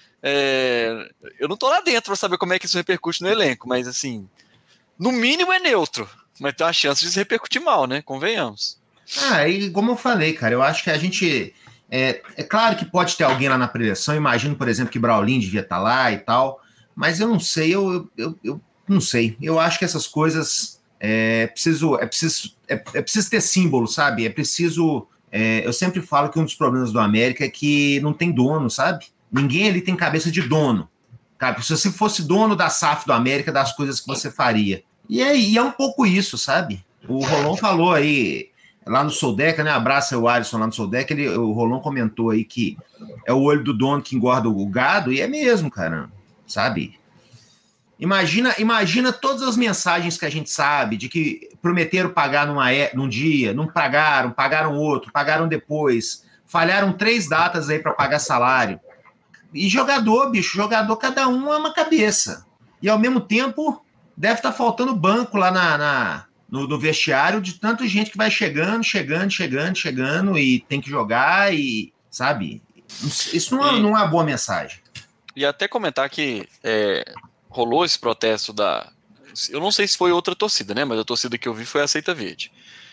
É, eu não tô lá dentro para saber como é que isso repercute no elenco, mas assim, no mínimo é neutro, mas tem uma chance de se repercutir mal, né? Convenhamos. Ah, e como eu falei, cara, eu acho que a gente... É, é claro que pode ter alguém lá na preleção, imagino, por exemplo, que Braulin devia estar lá e tal, mas eu não sei, eu, eu, eu não sei. Eu acho que essas coisas é preciso, é preciso, é, é preciso ter símbolo, sabe? É preciso... É, eu sempre falo que um dos problemas do América é que não tem dono, sabe? Ninguém ali tem cabeça de dono. Cara, se você fosse dono da S A F do América, das coisas que você faria. E é, e é um pouco isso, sabe? O Rolon falou aí, lá no Soldeca, né? Abraça o Alisson lá no Soldeca, ele, o Rolon comentou aí que é o olho do dono que engorda o gado, e é mesmo, cara, sabe? Imagina, imagina todas as mensagens que a gente sabe de que prometeram pagar numa, num dia, não pagaram, pagaram outro, pagaram depois, falharam três datas aí para pagar salário. E jogador, bicho, jogador, cada um é uma cabeça. E ao mesmo tempo, deve estar tá faltando banco lá na, na, no, no vestiário de tanta gente que vai chegando, chegando, chegando, chegando e tem que jogar e, sabe? Isso não é, e, não é uma boa mensagem. E até comentar que é, rolou esse protesto da... Eu não sei se foi outra torcida, né? Mas a torcida que eu vi foi a Seita Verde.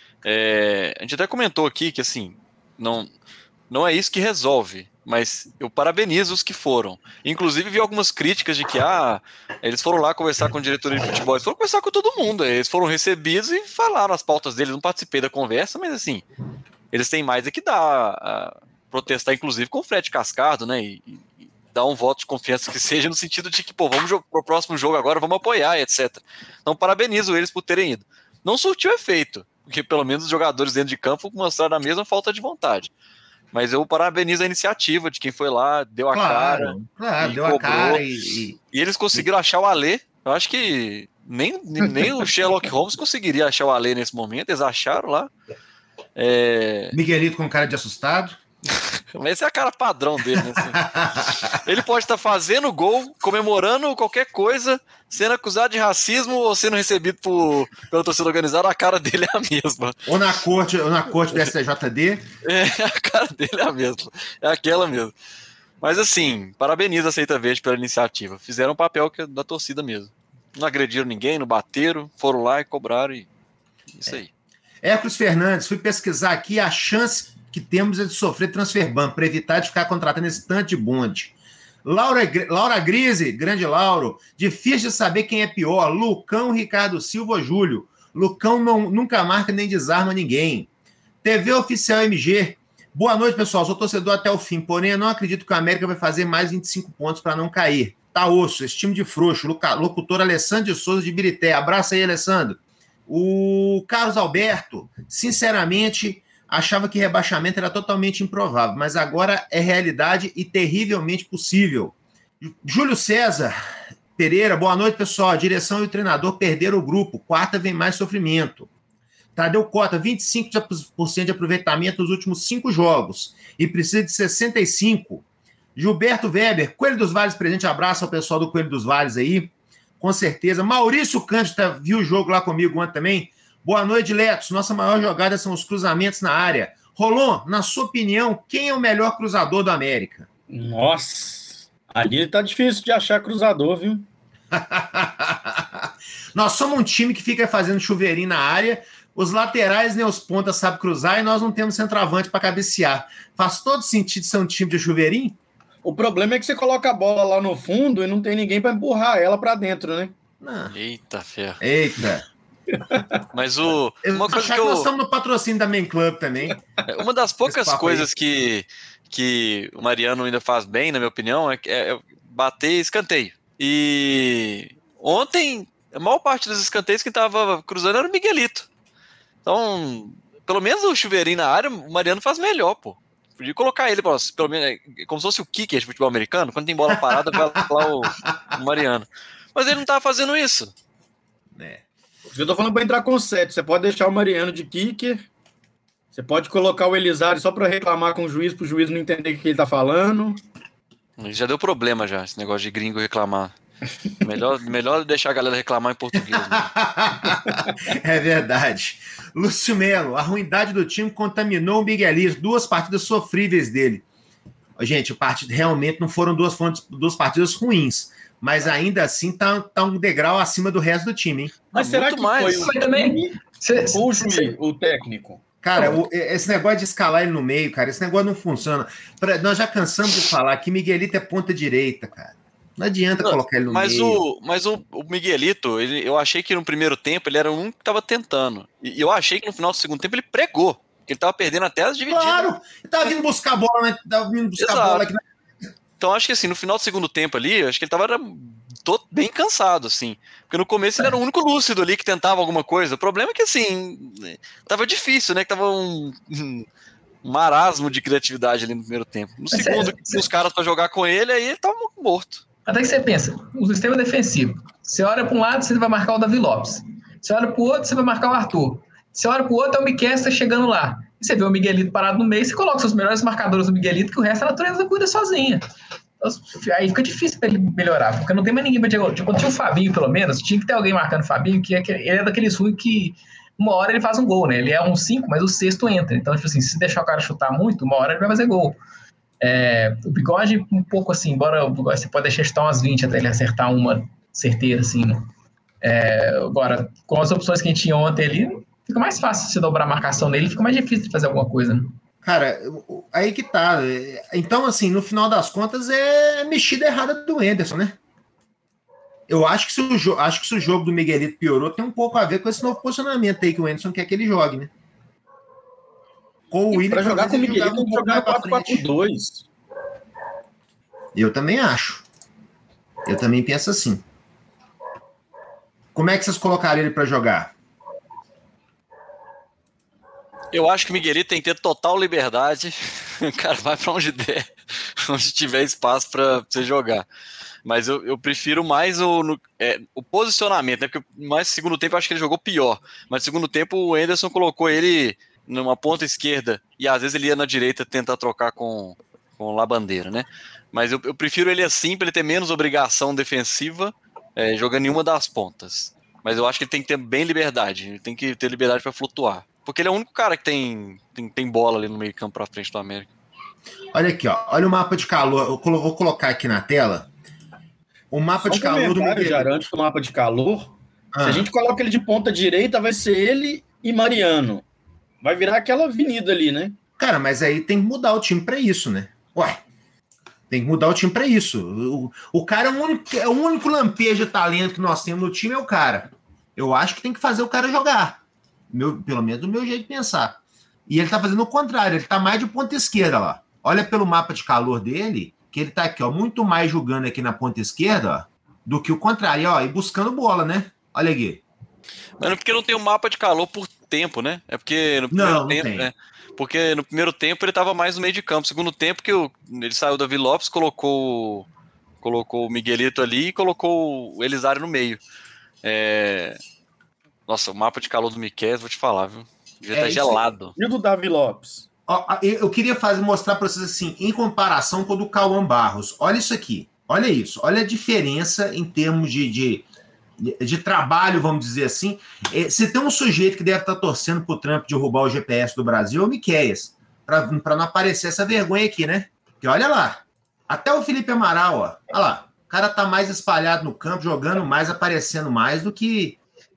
É, a gente até comentou aqui que, assim, não, não é isso que resolve. Mas eu parabenizo os que foram. Inclusive, vi algumas críticas de que ah, eles foram lá conversar com o diretoria de futebol. Eles foram conversar com todo mundo. Eles foram recebidos e falaram as pautas deles. Não participei da conversa, mas assim, eles têm mais é que dar a protestar, inclusive, com o Fred Cascardo, né? E, e dar um voto de confiança que seja no sentido de que, pô, vamos pro próximo jogo agora, vamos apoiar, etcétera. Então, parabenizo eles por terem ido. Não surtiu efeito, porque pelo menos os jogadores dentro de campo mostraram a mesma falta de vontade. Mas eu parabenizo a iniciativa de quem foi lá, deu a claro, cara. Claro, deu cobrou. a cara e, e... E eles conseguiram achar o Alê. Eu acho que nem, nem o Sherlock Holmes conseguiria achar o Alê nesse momento. Eles acharam lá. É... Miguelito com cara de assustado. Mas essa é a cara padrão dele, né? Assim. Ele pode estar fazendo gol, comemorando qualquer coisa, sendo acusado de racismo ou sendo recebido por, pela torcida organizada, a cara dele é a mesma. Ou na corte, ou na corte do S T J D. É, a cara dele é a mesma. É aquela mesmo. Mas assim, parabenizo a Seita Verde pela iniciativa. Fizeram o papel que é da torcida mesmo. Não agrediram ninguém, não bateram, foram lá e cobraram e isso é. aí. Hércules Fernandes, fui pesquisar aqui a chance que temos é de sofrer transfer ban, para evitar de ficar contratando esse tanto de bonde. Laura, Laura Grise, grande Lauro, difícil de saber quem é pior, Lucão, Ricardo Silva ou Júlio. Lucão não, nunca marca nem desarma ninguém. T V Oficial M G, boa noite, pessoal, sou torcedor até o fim, porém eu não acredito que o América vai fazer mais vinte e cinco pontos para não cair. Tá osso, esse time de frouxo, locutor Alessandro de Souza de Birité, abraço aí, Alessandro. O Carlos Alberto, sinceramente, achava que rebaixamento era totalmente improvável, mas agora é realidade e terrivelmente possível. Júlio César Pereira, boa noite, pessoal. A direção e o treinador perderam o grupo. Quarta vem mais sofrimento. Tadeu Cota, vinte e cinco por cento de aproveitamento nos últimos cinco jogos e precisa de sessenta e cinco. Gilberto Weber, Coelho dos Vales presente, abraço ao pessoal do Coelho dos Vales aí, com certeza. Maurício Cândido tá, viu o jogo lá comigo ontem também. Boa noite, Letos. Nossa maior jogada são os cruzamentos na área. Rolon, na sua opinião, quem é o melhor cruzador do América? Nossa, ali tá difícil de achar cruzador, viu? Nós somos um time que fica fazendo chuveirinho na área, os laterais nem os pontas sabem cruzar e nós não temos centroavante para cabecear. Faz todo sentido ser um time de chuveirinho? O problema é que você coloca a bola lá no fundo e não tem ninguém para empurrar ela para dentro, né? Não. Eita, ferro. Eita. Mas o... Uma eu coisa que que eu... nós estamos no patrocínio da Main Club também. Uma das poucas coisas que, que o Mariano ainda faz bem, na minha opinião, é, é bater escanteio. E ontem, a maior parte dos escanteios que estava cruzando era o Miguelito. Então, pelo menos o chuveirinho na área, o Mariano faz melhor, pô. Podia colocar ele, pelo menos, como se fosse o kicker de futebol americano, quando tem bola parada, vai lá o, o Mariano. Mas ele não estava fazendo isso. É. Eu tô falando para entrar com sete. Você pode deixar o Mariano de kicker, você pode colocar o Elisário só para reclamar com o juiz, para o juiz não entender o que ele tá falando. Já deu problema já, esse negócio de gringo reclamar. Melhor, melhor deixar a galera reclamar em português. Né? É verdade. Lúcio Melo, a ruindade do time contaminou o Miguelito. Duas partidas sofríveis dele. Gente, part... realmente não foram duas, fontes, duas partidas ruins, mas ainda assim tá, tá um degrau acima do resto do time, hein? Mas ah, será que mais? foi o também? Ou o juiz, o técnico? Cara, o, esse negócio de escalar ele no meio, cara, esse negócio não funciona. Pra, nós já cansamos de falar que Miguelito é ponta direita, cara. Não adianta não, colocar ele no mas meio. O, mas o, o Miguelito, ele, eu achei que no primeiro tempo ele era um que estava tentando. E eu achei que no final do segundo tempo ele pregou. Que ele estava perdendo até as divididas. Claro! Ele estava vindo buscar a bola, né? Tava vindo buscar Exato. a bola aqui. Então acho que assim, no final do segundo tempo ali, acho que ele estava bem cansado, assim. Porque no começo é. ele era o único lúcido ali que tentava alguma coisa. O problema é que, assim, tava difícil, né? Que tava um, um marasmo de criatividade ali no primeiro tempo. No mas segundo, é, os caras para jogar com ele, aí ele tava morto. Até que você pensa, o sistema defensivo. Você olha para um lado, você vai marcar o Davi Lopes. Você olha para o outro, você vai marcar o Arthur. Você olha para o outro, é o Miquesta chegando lá. E você vê o Miguelito parado no meio, você coloca seus melhores marcadores no Miguelito, que o resto a natureza cuida sozinha. Então, aí fica difícil para ele melhorar, porque não tem mais ninguém para dizer. Quando tinha o Fabinho, pelo menos, tinha que ter alguém marcando o Fabinho, que é, ele é daqueles ruins que uma hora ele faz um gol, né? Ele é um cinco, mas o sexto entra. Então, tipo assim, se deixar o cara chutar muito, uma hora ele vai fazer gol. É, o Bigode, um pouco assim, embora o Bigode você pode deixar chutar umas vinte até ele acertar uma certeira, assim, né? É, agora, com as opções que a gente tinha ontem ali, fica mais fácil se dobrar a marcação nele, fica mais difícil de fazer alguma coisa, né? Cara, aí que tá. Então, assim, no final das contas, é mexida errada do Anderson, né? Eu acho que, se o, jo- acho que se o jogo do Miguelito piorou, tem um pouco a ver com esse novo posicionamento aí que o Anderson quer que ele jogue, né? Com o Willian, para jogar com o Miguelito, tem que jogar quatro quatro dois. Eu também acho. Eu também penso assim. Como é que vocês colocaram ele para jogar? Eu acho que o Miguelito tem que ter total liberdade. O cara vai para onde der, onde tiver espaço para você jogar. Mas eu, eu prefiro mais o, no, é, o posicionamento, né? Porque mais no segundo tempo eu acho que ele jogou pior. Mas no segundo tempo o Anderson colocou ele numa ponta esquerda e às vezes ele ia na direita tentar trocar com, com Labandeira, né? Mas eu, eu prefiro ele assim para ele ter menos obrigação defensiva é, jogando em uma das pontas. Mas eu acho que ele tem que ter bem liberdade, ele tem que ter liberdade para flutuar. Porque ele é o único cara que tem, tem, tem bola ali no meio campo para frente do América. Olha aqui, ó, olha o mapa de calor, eu vou colocar aqui na tela. O mapa Só de um calor do Miguel. Já antes do mapa de calor, ah. se a gente coloca ele de ponta direita, vai ser ele e Mariano. Vai virar aquela avenida ali, né? Cara, mas aí tem que mudar o time para isso, né? Ué, tem que mudar o time para isso. O, o cara é o, único, é o único lampejo de talento que nós temos no time, é o cara. Eu acho que tem que fazer o cara jogar. Meu, pelo menos do meu jeito de pensar. E ele tá fazendo o contrário, ele tá mais de ponta esquerda lá. Olha pelo mapa de calor dele, que ele tá aqui, ó, muito mais jogando aqui na ponta esquerda, ó, do que o contrário, ó, e buscando bola, né? Olha aqui. Mas não é porque não tem um mapa de calor por tempo, né? É porque no primeiro Não, não tempo, tem. né? Porque no primeiro tempo ele estava mais no meio de campo. Segundo tempo que o, ele saiu da Vila Lopes, colocou, colocou o Miguelito ali e colocou o Elisário no meio. É... Nossa, o mapa de calor do Miqueias, vou te falar, viu? Devia É estar gelado. E o do Davi Lopes? Ó, eu queria fazer, mostrar para vocês assim, em comparação com o do Cauã Barros. Olha isso aqui. Olha isso. Olha a diferença em termos de, de, de trabalho, vamos dizer assim. Se tem um sujeito que deve estar torcendo pro Trump derrubar o G P S do Brasil, é o Miqueias. Para não aparecer essa vergonha aqui, né? Porque olha lá. Até o Felipe Amaral, ó. Olha lá. O cara tá mais espalhado no campo, jogando mais, aparecendo mais do que...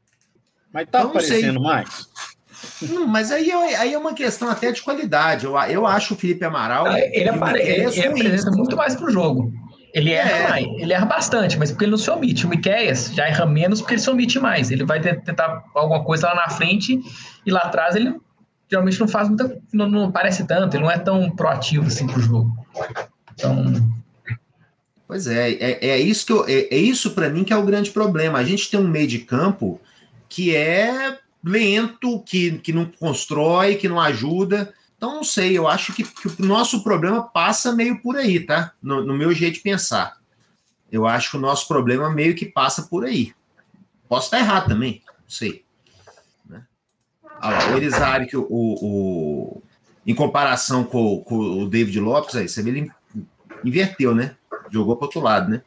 Mas tá aparecendo mais? Não, mas aí, aí é uma questão até de qualidade. Eu, eu acho o Felipe Amaral... Ele, apare, ele, ele apresenta muito mais pro jogo. Ele erra, é. mais, ele erra bastante, mas porque ele não se omite. O Miqueias já erra menos porque ele se omite mais. Ele vai tentar alguma coisa lá na frente e lá atrás ele geralmente não faz muita... Não, não parece tanto, ele não é tão proativo assim pro jogo. Então... Pois é, é, é isso, que eu, é, é isso para mim que é o grande problema. A gente tem um meio de campo que é lento, que, que não constrói, que não ajuda. Então, não sei, eu acho que, que o nosso problema passa meio por aí, tá? No, no meu jeito de pensar. Eu acho que o nosso problema meio que passa por aí. Posso estar errado também, não sei. Né? Olha lá, o Elisário, que o, o, em comparação com, com o David Lopes, aí, você vê, ele inverteu, né? Jogou para outro lado, né?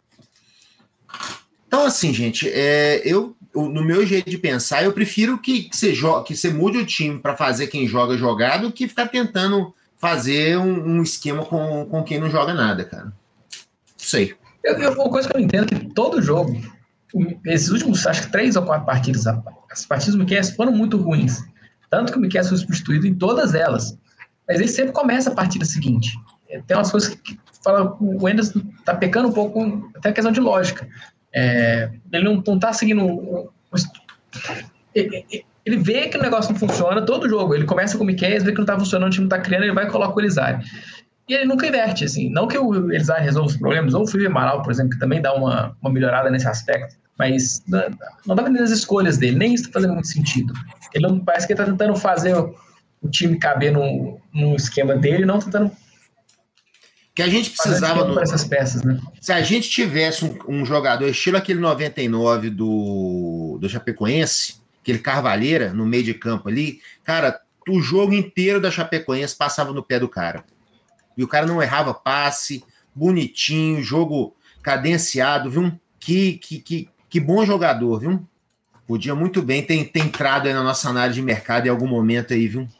Então, assim, gente, é, eu, no meu jeito de pensar, eu prefiro que, que, você, joga, que você mude o time para fazer quem joga jogar do que ficar tentando fazer um, um esquema com, com quem não joga nada, cara. Não sei. Eu, eu, uma coisa que eu entendo é que todo jogo, esses últimos, acho que três ou quatro partidas, as partidas do Miqueias foram muito ruins. Tanto que o Miqueias foi substituído em todas elas. Mas ele sempre começa a partida seguinte. Tem umas coisas que fala, o Wenders tá pecando um pouco, até a questão de lógica. É, ele não, não tá seguindo. Um, ele, ele vê que o negócio não funciona todo jogo. Ele começa com o Miqueias, vê que não tá funcionando, o time não tá criando, ele vai e coloca o Elisário. E ele nunca inverte, assim. Não que o Elisário resolva os problemas, ou o Felipe Amaral, por exemplo, que também dá uma, uma melhorada nesse aspecto. Mas não, não dá pra entender as escolhas dele, nem isso tá fazendo muito sentido. Ele não, parece que ele tá tentando fazer o, o time caber no, no esquema dele, não tentando. Que a gente precisava... No... essas peças, né? Se a gente tivesse um, um jogador estilo aquele noventa e nove do, do Chapecoense, aquele Carvalheira, no meio de campo ali, cara, o jogo inteiro da Chapecoense passava no pé do cara. E o cara não errava passe, bonitinho, jogo cadenciado, viu? Que, que, que, que bom jogador, viu? Podia muito bem ter, ter entrado aí na nossa análise de mercado em algum momento aí, viu?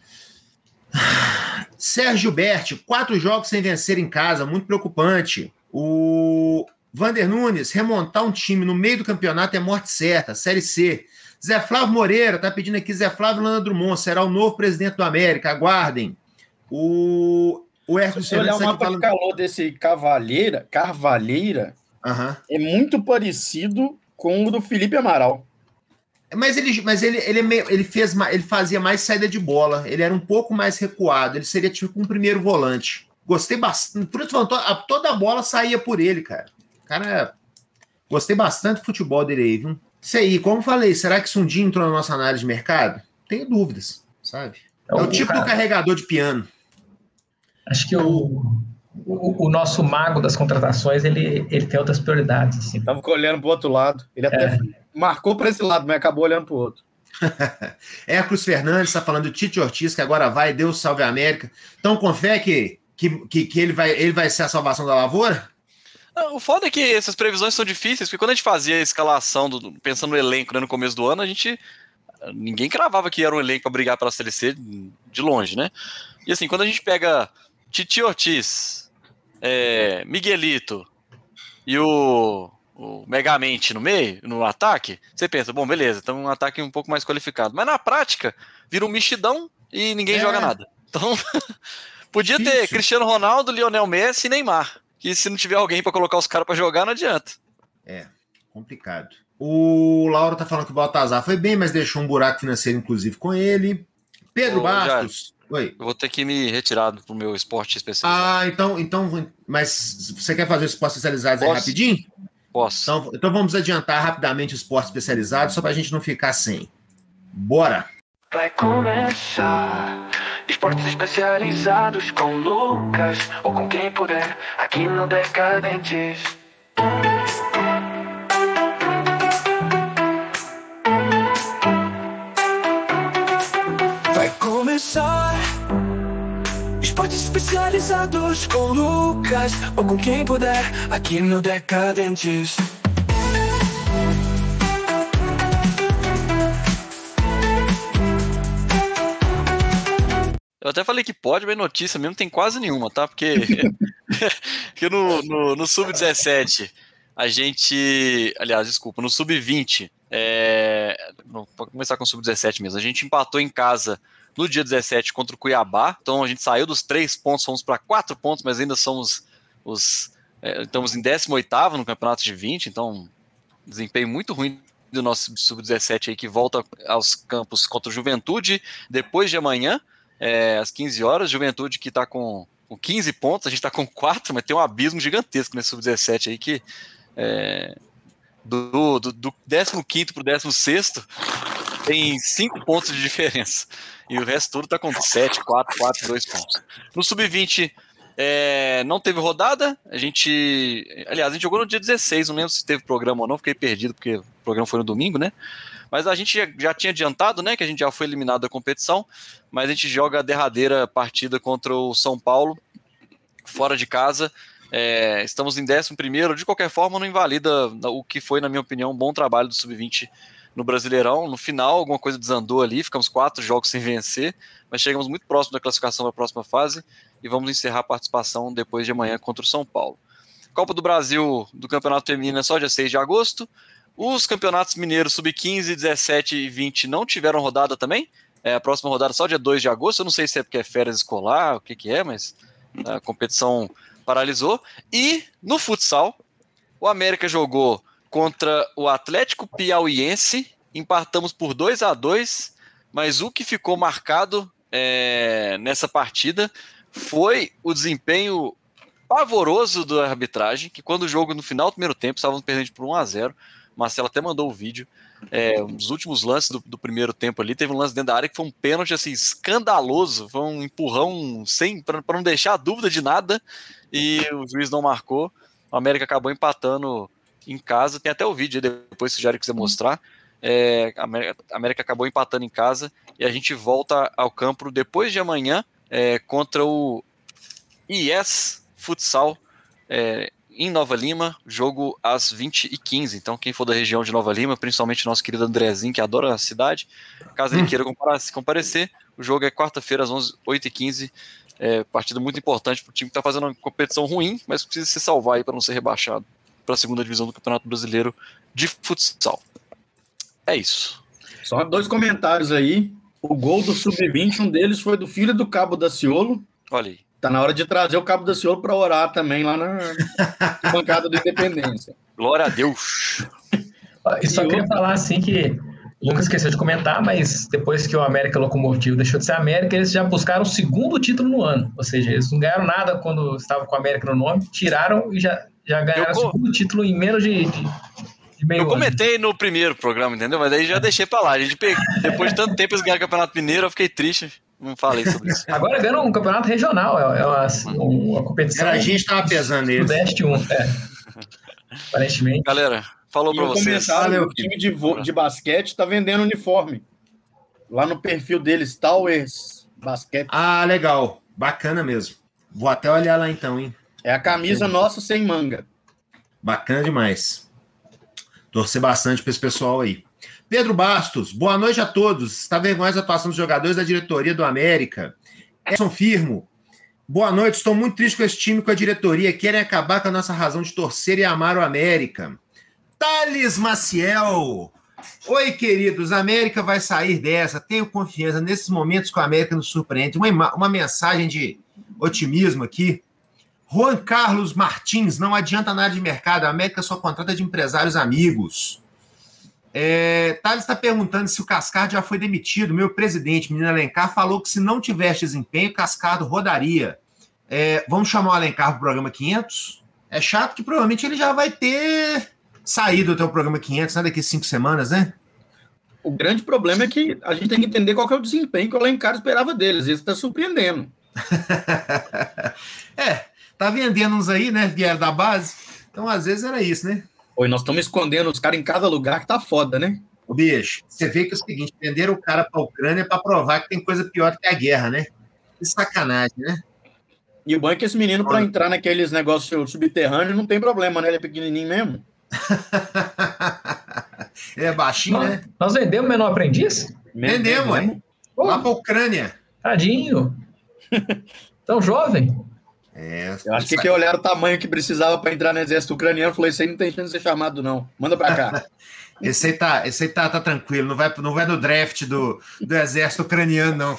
Sérgio Berti, quatro jogos sem vencer em casa, muito preocupante. O Vander Nunes, remontar um time no meio do campeonato é morte certa, Série C. Zé Flávio Moreira, tá pedindo aqui, Zé Flávio Lana Drummond, será o novo presidente do América, aguardem. O, o Hércules Se olhar o mapa falando... de calor desse Cavalheira, Carvalheira, uhum. é muito parecido com o do Felipe Amaral. Mas ele, mas ele, ele, ele, fez, ele fazia mais saída de bola, ele era um pouco mais recuado, ele seria tipo um primeiro volante. Gostei bastante, por isso toda a bola saía por ele, cara. Cara, gostei bastante do futebol dele aí, viu? Isso aí, como falei, será que isso um dia entrou na nossa análise de mercado? Tenho dúvidas, sabe? É o, o tipo cara, do carregador de piano. Acho que o, o, o nosso mago das contratações, ele, ele tem outras prioridades. Assim. Tava olhando pro outro lado, ele até... É. Marcou para esse lado, mas acabou olhando para o outro. Hércules Fernandes está falando do Tite Ortiz, que agora vai, Deus salve a América. Então, com fé que, que, que, que ele, vai, ele vai ser a salvação da lavoura? O foda é que essas previsões são difíceis, porque quando a gente fazia a escalação, do, pensando no elenco, né, no começo do ano, a gente... Ninguém cravava que era um elenco para brigar pela Série C de longe, né? E assim, quando a gente pega Tite Ortiz, é, Miguelito e o... o Megamente no meio, no ataque, você pensa, bom, beleza, então um ataque um pouco mais qualificado. Mas na prática, vira um mexidão e ninguém é. joga nada. Então, podia Difícil. ter Cristiano Ronaldo, Lionel Messi e Neymar. Que se não tiver alguém para colocar os caras para jogar, não adianta. É, complicado. O Lauro tá falando que o Baltazar foi bem, mas deixou um buraco financeiro, inclusive, com ele. Pedro Ô, Bastos. Oi. Eu vou ter que me retirar pro meu esporte especializado. Ah, então, então, mas você quer fazer os esportes especializados aí Posso? rapidinho? Posso. Então, então vamos adiantar rapidamente os esportes especializados, só pra gente não ficar sem. Bora! Vai começar esportes especializados com Lucas ou com quem puder aqui no Decadentes. Vai começar esportes especializados com Lucas ou com quem puder aqui no Decadentes. Eu até falei que pode, mas notícia mesmo tem quase nenhuma, tá? Porque, porque no, no, no sub dezessete, a gente... Aliás, desculpa, no sub vinte, é, não, pode começar com o sub dezessete mesmo, a gente empatou em casa no dia dezessete contra o Cuiabá, então a gente saiu dos três pontos, fomos para quatro pontos, mas ainda somos os... É, estamos em décimo oitavo no campeonato de vinte, então desempenho muito ruim do nosso sub dezessete aí, que volta aos campos contra o Juventude depois de amanhã, É, às quinze horas, Juventude que está com, com quinze pontos, a gente está com quatro, mas tem um abismo gigantesco nesse sub dezessete aí, que é, do, do, do décimo quinto para o décimo sexto tem cinco pontos de diferença, e o resto tudo está com sete, quatro, quatro, dois pontos. No sub vinte é, não teve rodada, a gente, aliás, a gente jogou no dia dezesseis, não lembro se teve programa ou não, fiquei perdido porque o programa foi no domingo, né? Mas a gente já, já tinha adiantado, né, que a gente já foi eliminado da competição, mas a gente joga a derradeira partida contra o São Paulo, fora de casa. É, estamos em décimo primeiro, de qualquer forma não invalida o que foi, na minha opinião, um bom trabalho do sub vinte no Brasileirão. No final, alguma coisa desandou ali, ficamos quatro jogos sem vencer, mas chegamos muito próximo da classificação para a próxima fase e vamos encerrar a participação depois de amanhã contra o São Paulo. Copa do Brasil do Campeonato Feminino é só dia seis de agosto. Os campeonatos mineiros sub quinze, dezessete e vinte não tiveram rodada também. É, a próxima rodada só dia dois de agosto. Eu não sei se é porque é férias escolar, o que, que é, mas a competição paralisou. E no futsal, o América jogou contra o Atlético Piauiense, empatamos por dois a dois, mas o que ficou marcado é, nessa partida foi o desempenho pavoroso da arbitragem, que quando o jogo no final do primeiro tempo, estávamos perdendo por um a zero, Marcelo até mandou o vídeo, é, um dos últimos lances do, do primeiro tempo ali, teve um lance dentro da área que foi um pênalti assim, escandaloso, foi um empurrão sem, para não deixar dúvida de nada, e o juiz não marcou. O América acabou empatando em casa, tem até o vídeo aí depois, se o Jair quiser mostrar. É, a América, a América acabou empatando em casa, e a gente volta ao campo depois de amanhã, é, contra o I S Futsal, é, em Nova Lima, jogo às vinte e quinze. Então, quem for da região de Nova Lima, principalmente nosso querido Andrezinho, que adora a cidade, caso ele queira comparecer, o jogo é quarta-feira, às oito e quinze. É, partida muito importante para o time que está fazendo uma competição ruim, mas precisa se salvar aí para não ser rebaixado para a segunda divisão do Campeonato Brasileiro de Futsal. É isso. Só dois comentários aí. O gol do sub vinte, um deles foi do filho do Cabo Daciolo. Olha aí. Tá na hora de trazer o Cabo Daciolo para orar também lá na bancada do Independência. Glória a Deus. E só queria falar assim que o Lucas esqueceu de comentar, mas depois que o América Locomotivo deixou de ser América, eles já buscaram o segundo título no ano. Ou seja, eles não ganharam nada quando estavam com o América no nome, tiraram e já, já ganharam Eu o segundo título em menos de, de, de meio Eu ano. comentei no primeiro programa, entendeu? Mas daí já deixei pra lá. A gente pegou, depois de tanto tempo eles ganharam o Campeonato Mineiro, eu fiquei triste. Não falei sobre isso. Agora ganhando um campeonato regional, é uma, uma competição. Era, a gente tava pesando eles. Sudeste um, é. Aparentemente. Galera, falou E pra o vocês. comentário, Valeu, o time de, vo- de basquete tá vendendo uniforme. Lá no perfil deles, Towers Basquete. Ah, legal. Bacana mesmo. Vou até olhar lá então, hein? É a camisa nossa sem manga. Bacana demais. Torcer bastante para esse pessoal aí. Pedro Bastos, boa noite a todos. Está vergonhosa a atuação dos jogadores da diretoria do América. Edson Firmo, boa noite. Estou muito triste com esse time, com a diretoria. Querem acabar com a nossa razão de torcer e amar o América. Thales Maciel, Oi, queridos, a América vai sair dessa. Tenho confiança nesses momentos que a América nos surpreende. Uma, uma mensagem de otimismo aqui. Juan Carlos Martins, não adianta nada de mercado, a América só contrata de empresários amigos. É, Thales está perguntando se o Cascardo já foi demitido. Meu presidente, menino Alencar, falou que se não tivesse desempenho, Cascardo rodaria. É, vamos chamar o Alencar para o programa quinhentos? É chato que provavelmente ele já vai ter saído até o programa quinhentos, né, daqui a cinco semanas, né? O grande problema é que a gente tem que entender qual que é o desempenho que o Alencar esperava deles. Isso está surpreendendo. É, tá vendendo uns aí, né? Vieram da base. Então, às vezes, era isso, né? Oi, nós estamos escondendo os caras em cada lugar que tá foda, né? Ô, bicho, você vê que é o seguinte, venderam o cara pra Ucrânia pra provar que tem coisa pior que a guerra, né? Que sacanagem, né? E o bom é que esse menino, pra entrar naqueles negócios subterrâneos, não tem problema, né? Ele é pequenininho mesmo. Ele é baixinho, nós, né? Nós vendemos o menor aprendiz? Vendemos, ué. Lá pra Ucrânia. Tadinho. Tão jovem. É, eu acho que, que olharam o tamanho que precisava para entrar no exército ucraniano, falou, isso aí não tem chance de ser chamado, não. Manda para cá. Esse aí, tá, esse aí tá, tá tranquilo, não vai, não vai no draft do, do exército ucraniano, não.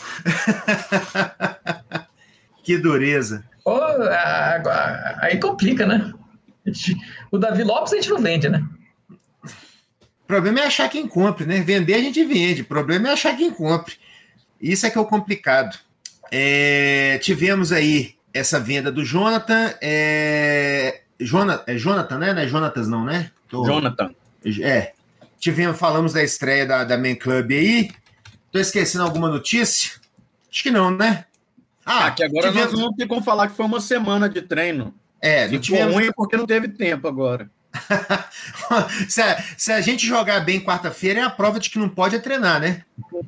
Que dureza. Oh, aí complica, né? O Davi Lopes a gente não vende, né? O problema é achar quem compre, né? Vender a gente vende, o problema é achar quem compre. Isso é que é o complicado. É, tivemos aí essa venda do Jonathan, é, Jonathan, é Jonathan, né? Não é Jonatas, não, né? Tô, Jonathan. É. Tivemos, falamos da estreia da, da Man Club aí. Tô esquecendo alguma notícia? Acho que não, né? Ah, que agora tivemos... nós não tem como falar que foi uma semana de treino. É, não tivemos... ruim porque não teve tempo agora. se, a, se a gente jogar bem quarta-feira, é a prova de que não pode é treinar, né?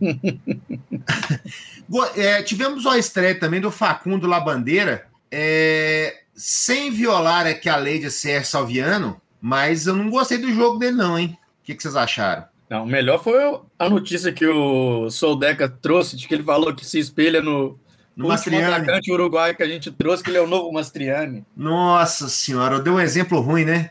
É, tivemos uma estreia também do Facundo Labandeira, é, sem violar aqui a lei de Sérgio Salviano, mas eu não gostei do jogo dele não, hein? O que, que vocês acharam? Não, o melhor foi a notícia que o Soldeca trouxe, de que ele falou que se espelha no, no Mastriani, atacante uruguaio que a gente trouxe, que ele é o novo Mastriani. Nossa senhora, deu um exemplo ruim, né?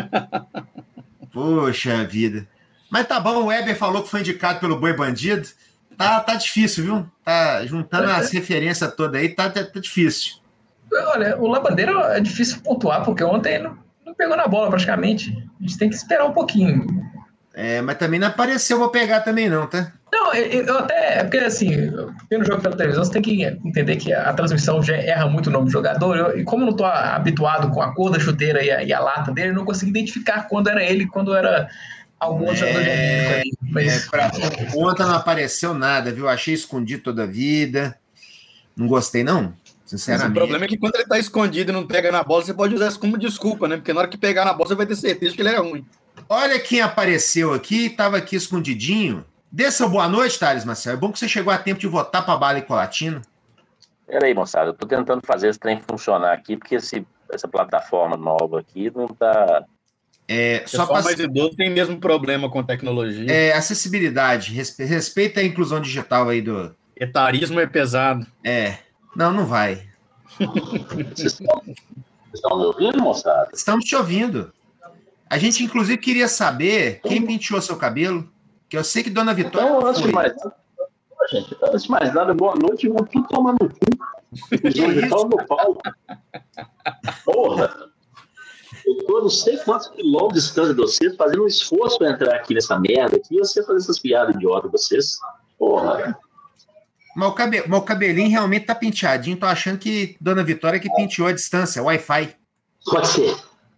Poxa vida. Mas tá bom, o Weber falou que foi indicado pelo Boi Bandido. Tá, tá difícil, viu? Tá juntando é. as referências todas aí, tá, tá, tá difícil. Olha, o Labandeira é difícil pontuar, porque ontem não, não pegou na bola praticamente. A gente tem que esperar um pouquinho. É, mas também não apareceu pra pegar também não, tá? Não, eu, eu até... Porque assim, vendo o jogo pela televisão, você tem que entender que a transmissão já erra muito o nome do jogador. Eu, e como eu não tô habituado com a cor da chuteira e a, e a lata dele, eu não consegui identificar quando era ele e quando era... algum outro jogador é, de mas... é, pra conta não apareceu nada, viu? Achei escondido toda a vida. Não gostei, não. Sinceramente. Mas o problema é que quando ele tá escondido e não pega na bola, você pode usar isso como desculpa, né? Porque na hora que pegar na bola, você vai ter certeza que ele é ruim. Olha quem apareceu aqui, tava aqui escondidinho. Dê seu boa noite, Thales Marcel. É bom que você chegou a tempo de votar pra Bala e Colatina. Peraí, moçada, eu tô tentando fazer esse trem funcionar aqui, porque esse, essa plataforma nova aqui não tá... É, só pra... mais idoso tem mesmo problema com tecnologia. É, acessibilidade, respe... respeita a inclusão digital aí do... Etarismo é pesado. É, não, não vai. Vocês estão me ouvindo, moçada? Estamos te ouvindo. A gente, inclusive, queria saber quem penteou seu cabelo, que eu sei que Dona Vitória então, antes de mais nada, gente, antes de mais nada, boa noite, vou tudo tomar no cu. João no pau. Porra! Eu tô não sei quantos quilômetros de distância de vocês, fazendo um esforço para entrar aqui nessa merda aqui, e você fazer essas piadas idiotas de vocês. Porra! Mas o, cabe... Mas o cabelinho realmente tá penteadinho, tô achando que Dona Vitória que penteou a distância, Wi-Fi. Pode ser.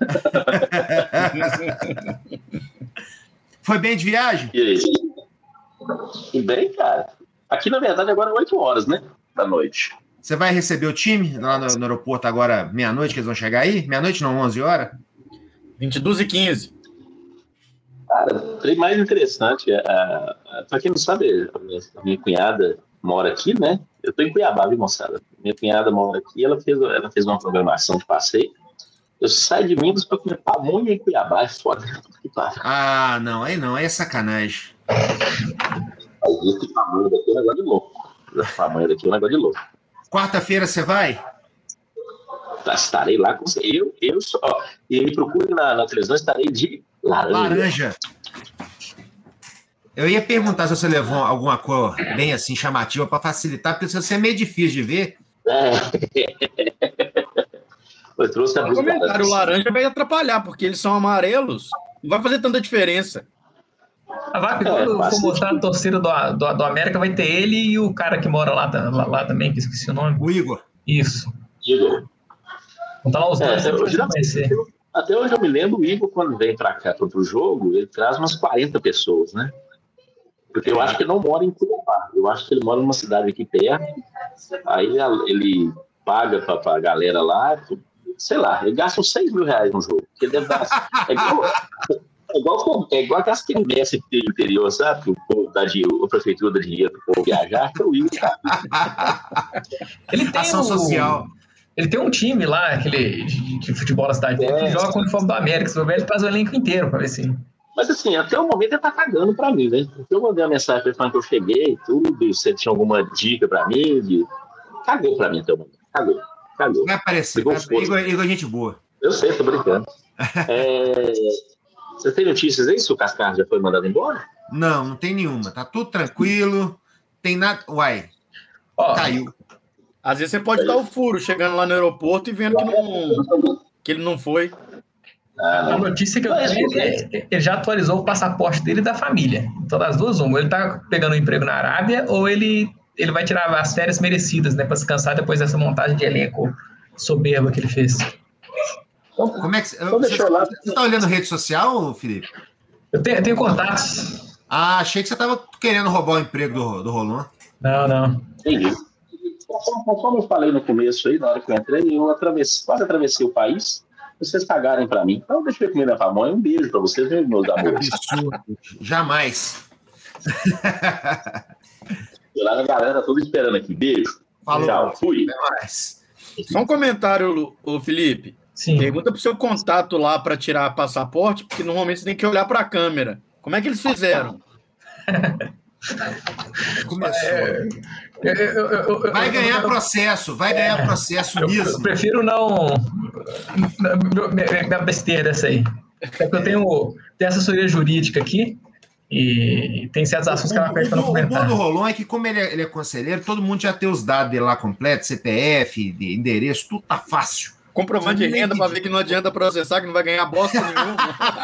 Foi bem de viagem? E aí? E bem, cara. Aqui, na verdade, agora é oito horas, né? Da noite. Você vai receber o time lá no, no aeroporto agora, meia-noite, que eles vão chegar aí? Meia-noite, não, onze horas? vinte e duas e quinze. Cara, o trem mais interessante, é, é, pra quem não sabe, a minha, a minha cunhada mora aqui, né? Eu tô em Cuiabá, viu, moçada? Minha cunhada mora aqui, ela fez, ela fez uma programação de passeio. Eu saio de Minas pra comer pamonha em Cuiabá, é foda. Ah, não, aí não, aí é sacanagem. Aí esse pamonha daqui é um negócio de louco. Esse pamonha daqui é um negócio de louco. Quarta-feira você vai? Estarei lá com você. Eu, eu só. E me procure na, na televisão, estarei de laranja. Laranja. Eu ia perguntar se você levou alguma cor bem assim chamativa para facilitar, porque se você é meio difícil de ver. É. Eu trouxe a O comentário laranja vai atrapalhar, porque eles são amarelos. Não vai fazer tanta diferença. A Vaca, quando É, for mostrar a torcida do, do, do América, vai ter ele e o cara que mora lá, lá, lá também, que esqueci o nome. O Igor. Isso. Igor. Então lá os É, dois eu, vão geralmente, conhecer. eu- até hoje eu me lembro, o Igor, quando vem para cá, para o jogo, ele traz umas quarenta pessoas, né? Porque eu acho que ele não mora em Cuiabá. Eu acho que ele mora numa cidade aqui perto. Aí a- ele paga para a galera lá, sei lá, ele gasta uns seis mil reais no jogo. Que ele deve dar. É igual, é igual, é igual aquelas quermesses que tem no interior, sabe? Que o povo dá dinheiro, a prefeitura dá dinheiro para o povo viajar, que é o Igor, cara. Ele tem Ação o- social. Ele tem um time lá, aquele de, de futebol da cidade dele, que É. joga com o uniforme do América. Se ele traz o elenco inteiro pra ver se. Mas assim, até o momento ele tá cagando pra mim, né? Porque eu mandei uma mensagem pra ele falando que eu cheguei, tudo, se tinha alguma dica pra mim, de... cagou pra mim até o momento. Cagou, cagou. Vai aparecer. Pegou Vai, fogo. Igor, Igor é gente boa. Eu sei, tô brincando. É... Você tem notícias aí se o Cascar já foi mandado embora? Não, não tem nenhuma. Tá tudo tranquilo. Tem nada. Uai, Ó, caiu. Às vezes você pode dar o furo, chegando lá no aeroporto e vendo que, não, que ele não foi. a notícia que eu tenho é que ele já atualizou o passaporte dele e da família. Então, das duas, uma. Ou ele tá pegando um emprego na Arábia, ou ele, ele vai tirar as férias merecidas, né? Pra descansar depois dessa montagem de elenco soberba que ele fez. Como é que Então você, deixa eu lá. você tá olhando rede social, Felipe? Eu tenho, eu tenho contatos. Ah, achei que você tava querendo roubar o emprego do, do Rolon. Não, não. Entendi. Conforme, conforme eu falei no começo aí, na hora que eu entrei, eu atravessei, quase atravessei o país, vocês cagarem pra mim. Então deixa eu comer minha pamonha. Um beijo pra vocês, meus amores. Absurdo. Jamais. Lá a galera toda esperando aqui. Beijo. Falou. Tchau. Fui. Até mais. Só um comentário, ô Felipe. Sim. Pergunta pro seu contato lá para tirar passaporte, porque normalmente você tem que olhar para a câmera. Como é que eles fizeram? Começou. Eu- eu- eu- eu- Vai ganhar eu- processo, vai ganhar processo Eu, eu mesmo. prefiro não. não- Minha minha besteira essa aí. É porque eu tenho, tenho assessoria jurídica aqui e tem certos assuntos que ela pede para não O, o bom comentar. do Rolon é que, como ele é, ele é conselheiro, todo mundo já tem os dados dele lá completos, C P F, de endereço, tudo tá fácil. Comprovante de renda para ver que não adianta processar, que não vai ganhar bosta nenhuma.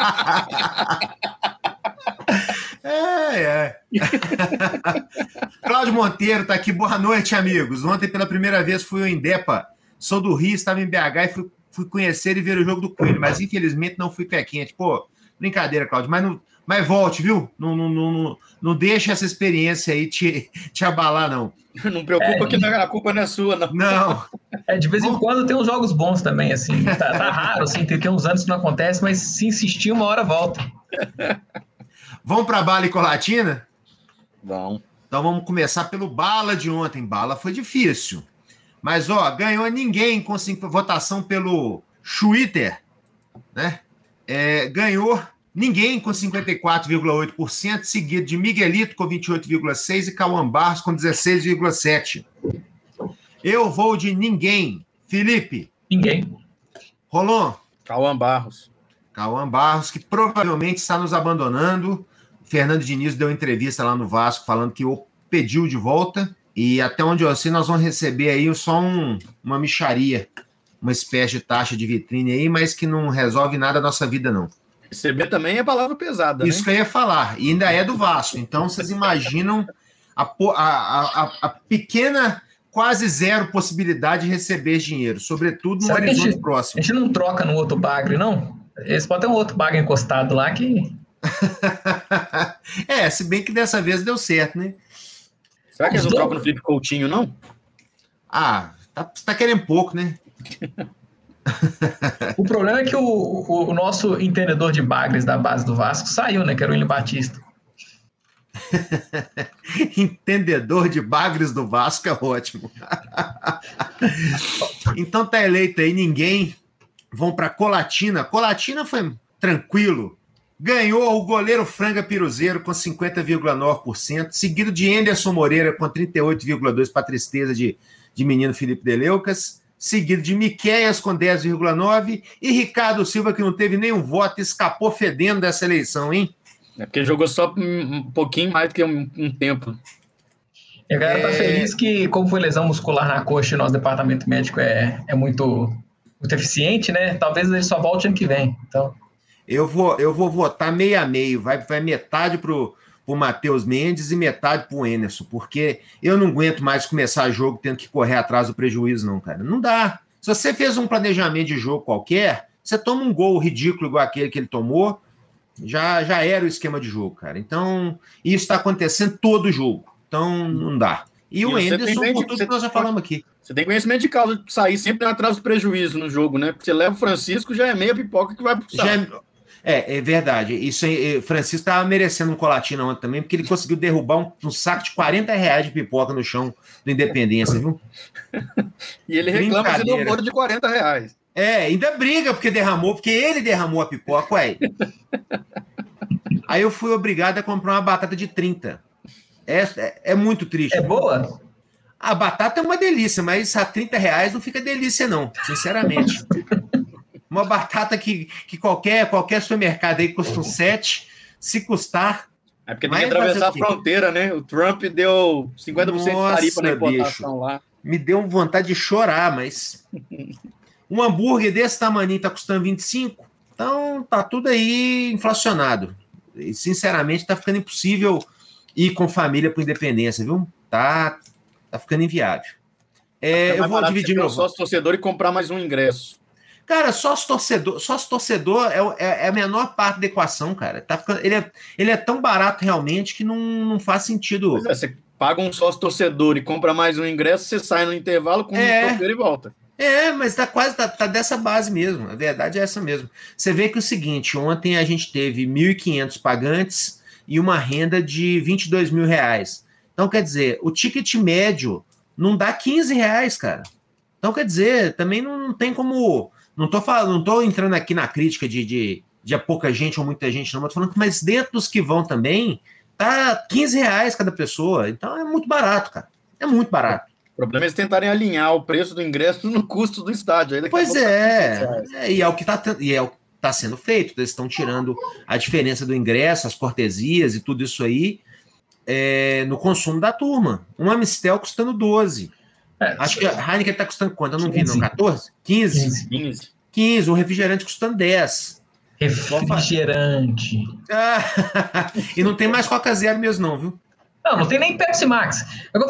É, é. Cláudio Monteiro tá aqui. Boa noite, amigos. Ontem, pela primeira vez, fui ao Indepa. Sou do Rio, estava em B H e fui, fui conhecer e ver o jogo do Coelho, mas infelizmente não fui pé quente. Pô, brincadeira, Cláudio, mas, não, mas volte, viu? Não, não, não, não, não deixa essa experiência aí te, te abalar, não. Não preocupa que a culpa não é sua, não. Não. É, de vez em quando tem uns jogos bons também, assim. Tá, tá raro, assim, tem, tem uns anos que não acontece, mas se insistir, uma hora volta. Vamos para Bala e Colatina? Vão. Então vamos começar pelo Bala de ontem. Bala foi difícil. Mas, ó, ganhou ninguém com cinco, votação pelo Twitter, né? É, ganhou ninguém com cinquenta e quatro vírgula oito por cento, seguido de Miguelito com vinte e oito vírgula seis por cento e Cauã Barros com dezesseis vírgula sete por cento. Eu vou de ninguém. Felipe. Ninguém. Rolon. Cauã Barros. Cauã Barros, que provavelmente está nos abandonando. Fernando Diniz deu entrevista lá no Vasco falando que o pediu de volta. E até onde eu sei, nós vamos receber aí só um, uma mixaria, uma espécie de taxa de vitrine aí, mas que não resolve nada da nossa vida, não. Receber também é palavra pesada, Isso né? que eu ia falar. E ainda é do Vasco. Então, vocês imaginam a, a, a, a pequena, quase zero possibilidade de receber esse dinheiro, sobretudo no Será que a horizonte gente- próximo. A gente não troca no outro bagre, não? Eles podem ter um outro bagre encostado lá que. É, se bem que dessa vez deu certo, né? Será que eles não Os trocam dois- no Felipe Coutinho, não? Ah, tá, você tá querendo pouco, né? O problema é que o, o, o nosso entendedor de bagres da base do Vasco saiu, né? Que era o William Batista. Entendedor de bagres do Vasco é ótimo. Então tá eleito aí, ninguém. Vão para Colatina. Colatina foi tranquilo. Ganhou o goleiro Franga Piruzeiro com cinquenta vírgula nove por cento, seguido de Anderson Moreira com trinta e oito vírgula dois por cento para tristeza de, de menino Felipe Deleucas, seguido de Miqueias com dez vírgula nove por cento e Ricardo Silva, que não teve nenhum voto, escapou fedendo dessa eleição, hein? É porque jogou só um pouquinho mais do que um, um tempo. E a galera É... tá feliz que, como foi lesão muscular na coxa e nosso departamento médico é, é muito, muito eficiente, né? Talvez ele só volte ano que vem. Então... Eu vou, eu vou votar meio a meio. Vai, vai metade pro, pro Matheus Mendes e metade pro Enerson, porque eu não aguento mais começar jogo tendo que correr atrás do prejuízo, não, cara. Não dá. Se você fez um planejamento de jogo qualquer, você toma um gol ridículo igual aquele que ele tomou, já, já era o esquema de jogo, cara. Então, isso está acontecendo todo jogo. Então, não dá. E, e o Anderson, por tudo que nós já falamos aqui. Você tem conhecimento de causa de sair sempre atrás do prejuízo no jogo, né? Porque você leva o Francisco, já é meia pipoca que vai pro saco. É, é, é verdade. Isso aí, Francisco estava merecendo um colatinho ontem também, porque ele conseguiu derrubar um, um saco de quarenta reais de pipoca no chão do Independência, viu? E ele reclama de um bolo de quarenta reais. É, ainda briga porque derramou, porque ele derramou a pipoca, ué. Aí eu fui obrigado a comprar uma batata de trinta. É, é, é muito triste. É boa? A batata é uma delícia, mas a trinta reais não fica delícia, não, sinceramente. Uma batata que, que qualquer, qualquer supermercado aí custa um sete, se custar... É porque tem que atravessar a fronteira, né? O Trump deu cinquenta por cento de tarifa na importação lá. Me deu vontade de chorar, mas... Um hambúrguer desse tamanho tá custando vinte e cinco, então tá tudo aí inflacionado. E, sinceramente, tá ficando impossível ir com família para Independência, viu? Tá, tá ficando inviável. É, eu vou dividir meu sócio torcedor e comprar mais um ingresso. Cara, sócio torcedor, sócio torcedor é, é, é a menor parte da equação, cara. Tá ficando, ele, é, ele é tão barato realmente que não, não faz sentido. Pois é, você paga um sócio torcedor e compra mais um ingresso, você sai no intervalo com é, um torcedor e volta. É, mas tá quase tá, tá dessa base mesmo. A verdade é essa mesmo. Você vê que é o seguinte, ontem a gente teve mil e quinhentos pagantes e uma renda de vinte e dois mil reais. Então, quer dizer, o ticket médio não dá quinze reais, cara. Então, quer dizer, também não, não tem como... Não tô, falando, não tô entrando aqui na crítica de, de, de pouca gente ou muita gente, não. Mas tô falando que, mas dentro dos que vão também, tá quinze reais cada pessoa. Então, é muito barato, cara. É muito barato. O problema é eles tentarem alinhar o preço do ingresso no custo do estádio. Aí pois é, é, e é o que está e é o que tá sendo feito. Eles estão tirando a diferença do ingresso, as cortesias e tudo isso aí é, no consumo da turma. Um Amistel custando doze. É, acho que a Heineken está custando quanto? Eu não vi, não. quatorze? quinze? quinze. quinze. O refrigerante custando dez. Refrigerante. Ah, e não tem mais Coca Zero mesmo, não, viu? Não, não tem nem Pepsi Max.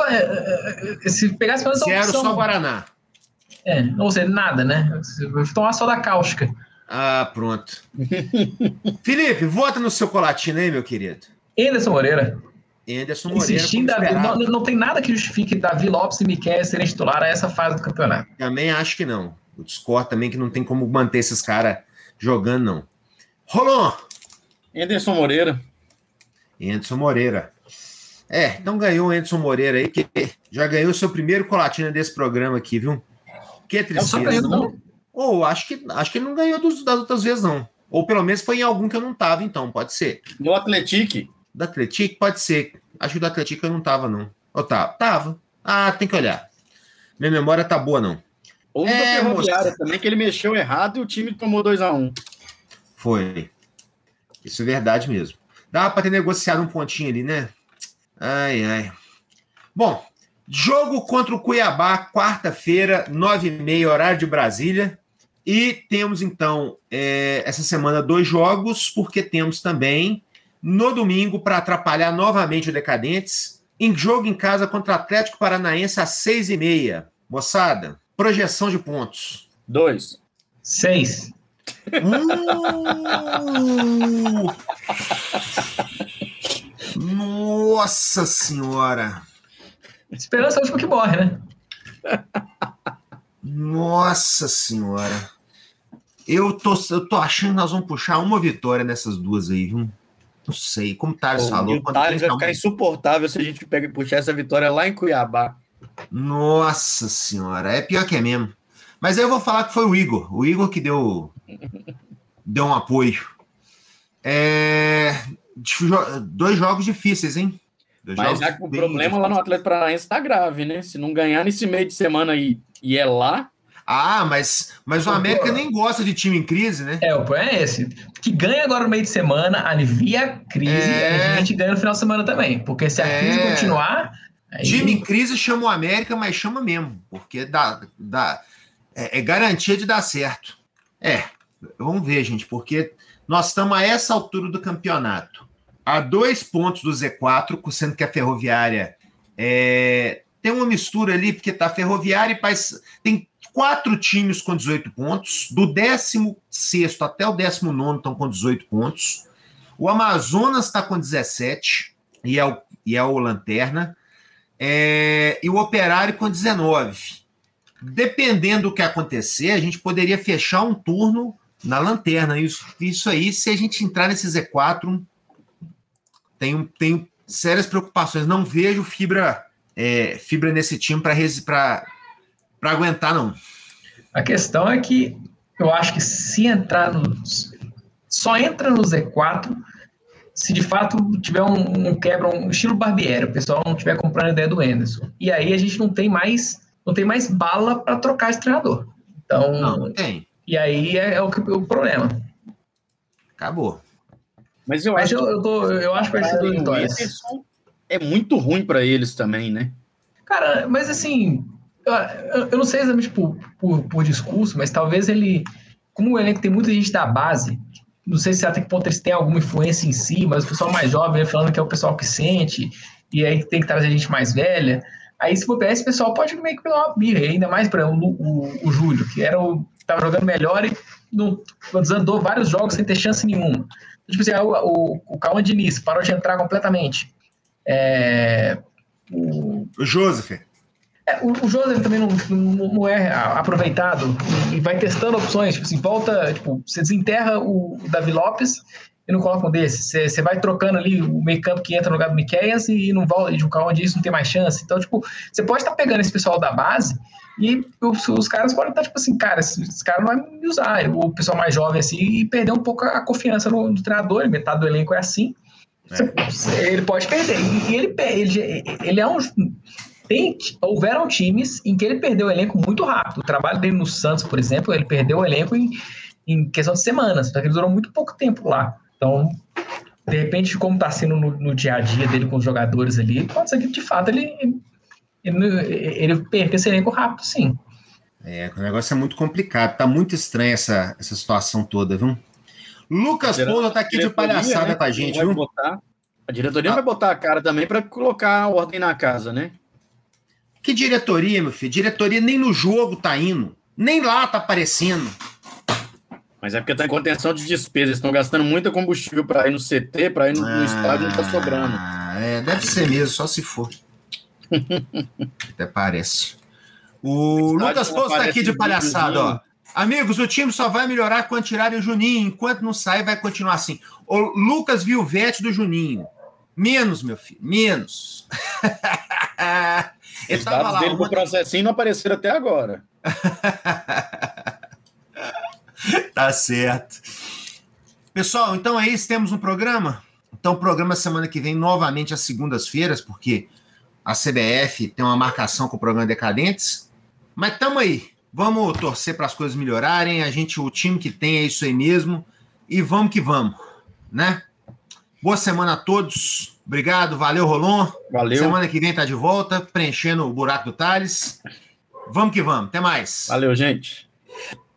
Se pegasse pela Zero, opção, só Guaraná. É, ou seja, nada, né? Vou tomar só da cáustica. Ah, pronto. Felipe, vota no seu colatinho aí, meu querido. Anderson Moreira. Anderson Moreira. Insistindo, Davi, não, não tem nada que justifique Davi Lopes e Miquel serem titular a essa fase do campeonato. Também acho que não. Eu discordo também que não tem como manter esses caras jogando, não. Rolon. Anderson Moreira. Anderson Moreira. É, então ganhou o Anderson Moreira aí, que já ganhou o seu primeiro colatina desse programa aqui, viu? Que tristeza. Não, ou acho que, acho que ele não ganhou dos, das outras vezes, não. Ou pelo menos foi em algum que eu não tava, então, pode ser. No Atlético? Do Atlético? Pode ser. Acho que do Atlético eu não tava, não. Ou tava? Tava. Ah, tem que olhar. Minha memória tá boa, não. Ou é, da Ferroviária também, que ele mexeu errado e o time tomou dois a um. Foi. Isso é verdade mesmo. Dava pra ter negociado um pontinho ali, né? Ai, ai. Bom, jogo contra o Cuiabá, quarta-feira, nove e meia, horário de Brasília. E temos, então, é, essa semana dois jogos, porque temos também, no domingo, para atrapalhar novamente o Decadentes, em jogo em casa contra o Atlético Paranaense às seis e meia. Moçada, projeção de pontos. Dois. Seis. Uh! Nossa senhora! Esperança é o último que morre, né? Nossa senhora! Eu tô, eu tô achando que nós vamos puxar uma vitória nessas duas aí, viu? Não sei, como o Thales falou. O Thales vai ficar insuportável se a gente pega e puxar essa vitória lá em Cuiabá. Nossa senhora, é pior que é mesmo. Mas aí eu vou falar que foi o Igor. O Igor que deu, deu um apoio. É... Dois jogos difíceis, hein? Dois Mas já que o problema difíceis lá no Atlético Paranaense tá grave, né? Se não ganhar nesse meio de semana aí e é lá... Ah, mas, mas o América nem gosta de time em crise, né? É, o problema é esse. Que ganha agora no meio de semana, alivia a crise, É... a gente ganha no final de semana também. Porque se a é... crise continuar... Aí... Time em crise chama o América, mas chama mesmo. Porque dá, dá, é, é garantia de dar certo. É, vamos ver, gente, porque nós estamos a essa altura do campeonato. A dois pontos do Z quatro, sendo que a Ferroviária é, tem uma mistura ali, porque tá Ferroviária e Pais, tem quatro times com dezoito pontos, do décimo sexto até o décimo nono estão com dezoito pontos, o Amazonas está com dezessete, e é o, e é o Lanterna, é, e o Operário com dezenove. Dependendo do que acontecer, a gente poderia fechar um turno na Lanterna, isso, isso aí, se a gente entrar nesse Z quatro, tenho, tenho sérias preocupações, não vejo fibra, é, fibra nesse time para para aguentar, não. A questão é que eu acho que se entrar no... Só entra no Z quatro se de fato tiver um, um quebra, um estilo Barbieri, o pessoal não estiver comprando a ideia do Anderson. E aí a gente não tem mais, não tem mais bala para trocar de treinador. Então, não, não tem. E aí é, é o, o problema. Acabou. Mas eu Mas acho eu, que, eu, tô, eu acho que vai ser duas vitórias. É muito ruim para eles também, né? Cara, mas assim... Eu, eu não sei exatamente por, por, por discurso, mas talvez ele, como o elenco tem muita gente da base, não sei se até que ponto eles têm alguma influência em si, mas o pessoal mais jovem falando que é o pessoal que sente, e aí tem que trazer gente mais velha. Aí se for esse pessoal pode meio que pegar uma birra, ainda mais para o, o, o Júlio, que era o estava jogando melhor e não, andou vários jogos sem ter chance nenhuma. Tipo assim, o, o, o Cauã Diniz parou de entrar completamente. É, o, o Joseph. O, o Joseph também não, não, não é aproveitado e vai testando opções, tipo assim, volta, tipo, você desenterra o, o Davi Lopes e não coloca um desses, você, você vai trocando ali o meio campo que entra no lugar do Miqueias e não volta, e o Cauã disso não tem mais chance, então, tipo, você pode estar pegando esse pessoal da base e os, os caras podem estar, tipo assim, cara, esse, esse cara não vai me usar, o pessoal mais jovem assim, e perder um pouco a confiança no, no treinador, metade do elenco é assim, é. Ele pode perder, e ele, ele, ele é um... Tem, houveram times em que ele perdeu o elenco muito rápido. O trabalho dele no Santos, por exemplo, ele perdeu o elenco em, em questão de semanas, só que ele durou muito pouco tempo lá. Então, de repente, como está sendo no, no dia a dia dele com os jogadores ali, pode ser que, de fato, ele, ele, ele perca esse elenco rápido, sim. É, o negócio é muito complicado. Tá muito estranha essa, essa situação toda, viu? Lucas Poulo tá aqui de palhaçada, né, com a gente, viu? Botar, a diretoria ah. vai botar a cara também para colocar ordem na casa, né? Que diretoria, meu filho? Diretoria nem no jogo tá indo. Nem lá tá aparecendo. Mas é porque tá em contenção de despesas. Estão gastando muito combustível para ir no C T, para ir no, ah, no estádio, não tá sobrando. É, deve ser mesmo, só se for. Até parece. O Lucas Pouso tá aqui de palhaçada, ó. Amigos, o time só vai melhorar quando tirarem o Juninho. Enquanto não sai, vai continuar assim. O Lucas Vilvete do Juninho. Menos, meu filho, menos. Os dados dele pro processinho não apareceram até agora. Tá certo. Pessoal, então é isso, temos um programa? Então o programa semana que vem novamente às segundas-feiras, porque a C B F tem uma marcação com o programa Decadentes. Mas tamo aí, vamos torcer para as coisas melhorarem, a gente, o time que tem é isso aí mesmo, e vamos que vamos, né? Boa semana a todos. Obrigado, valeu, Rolon. Valeu. Semana que vem tá de volta, preenchendo o buraco do Thales. Vamos que vamos. Até mais. Valeu, gente.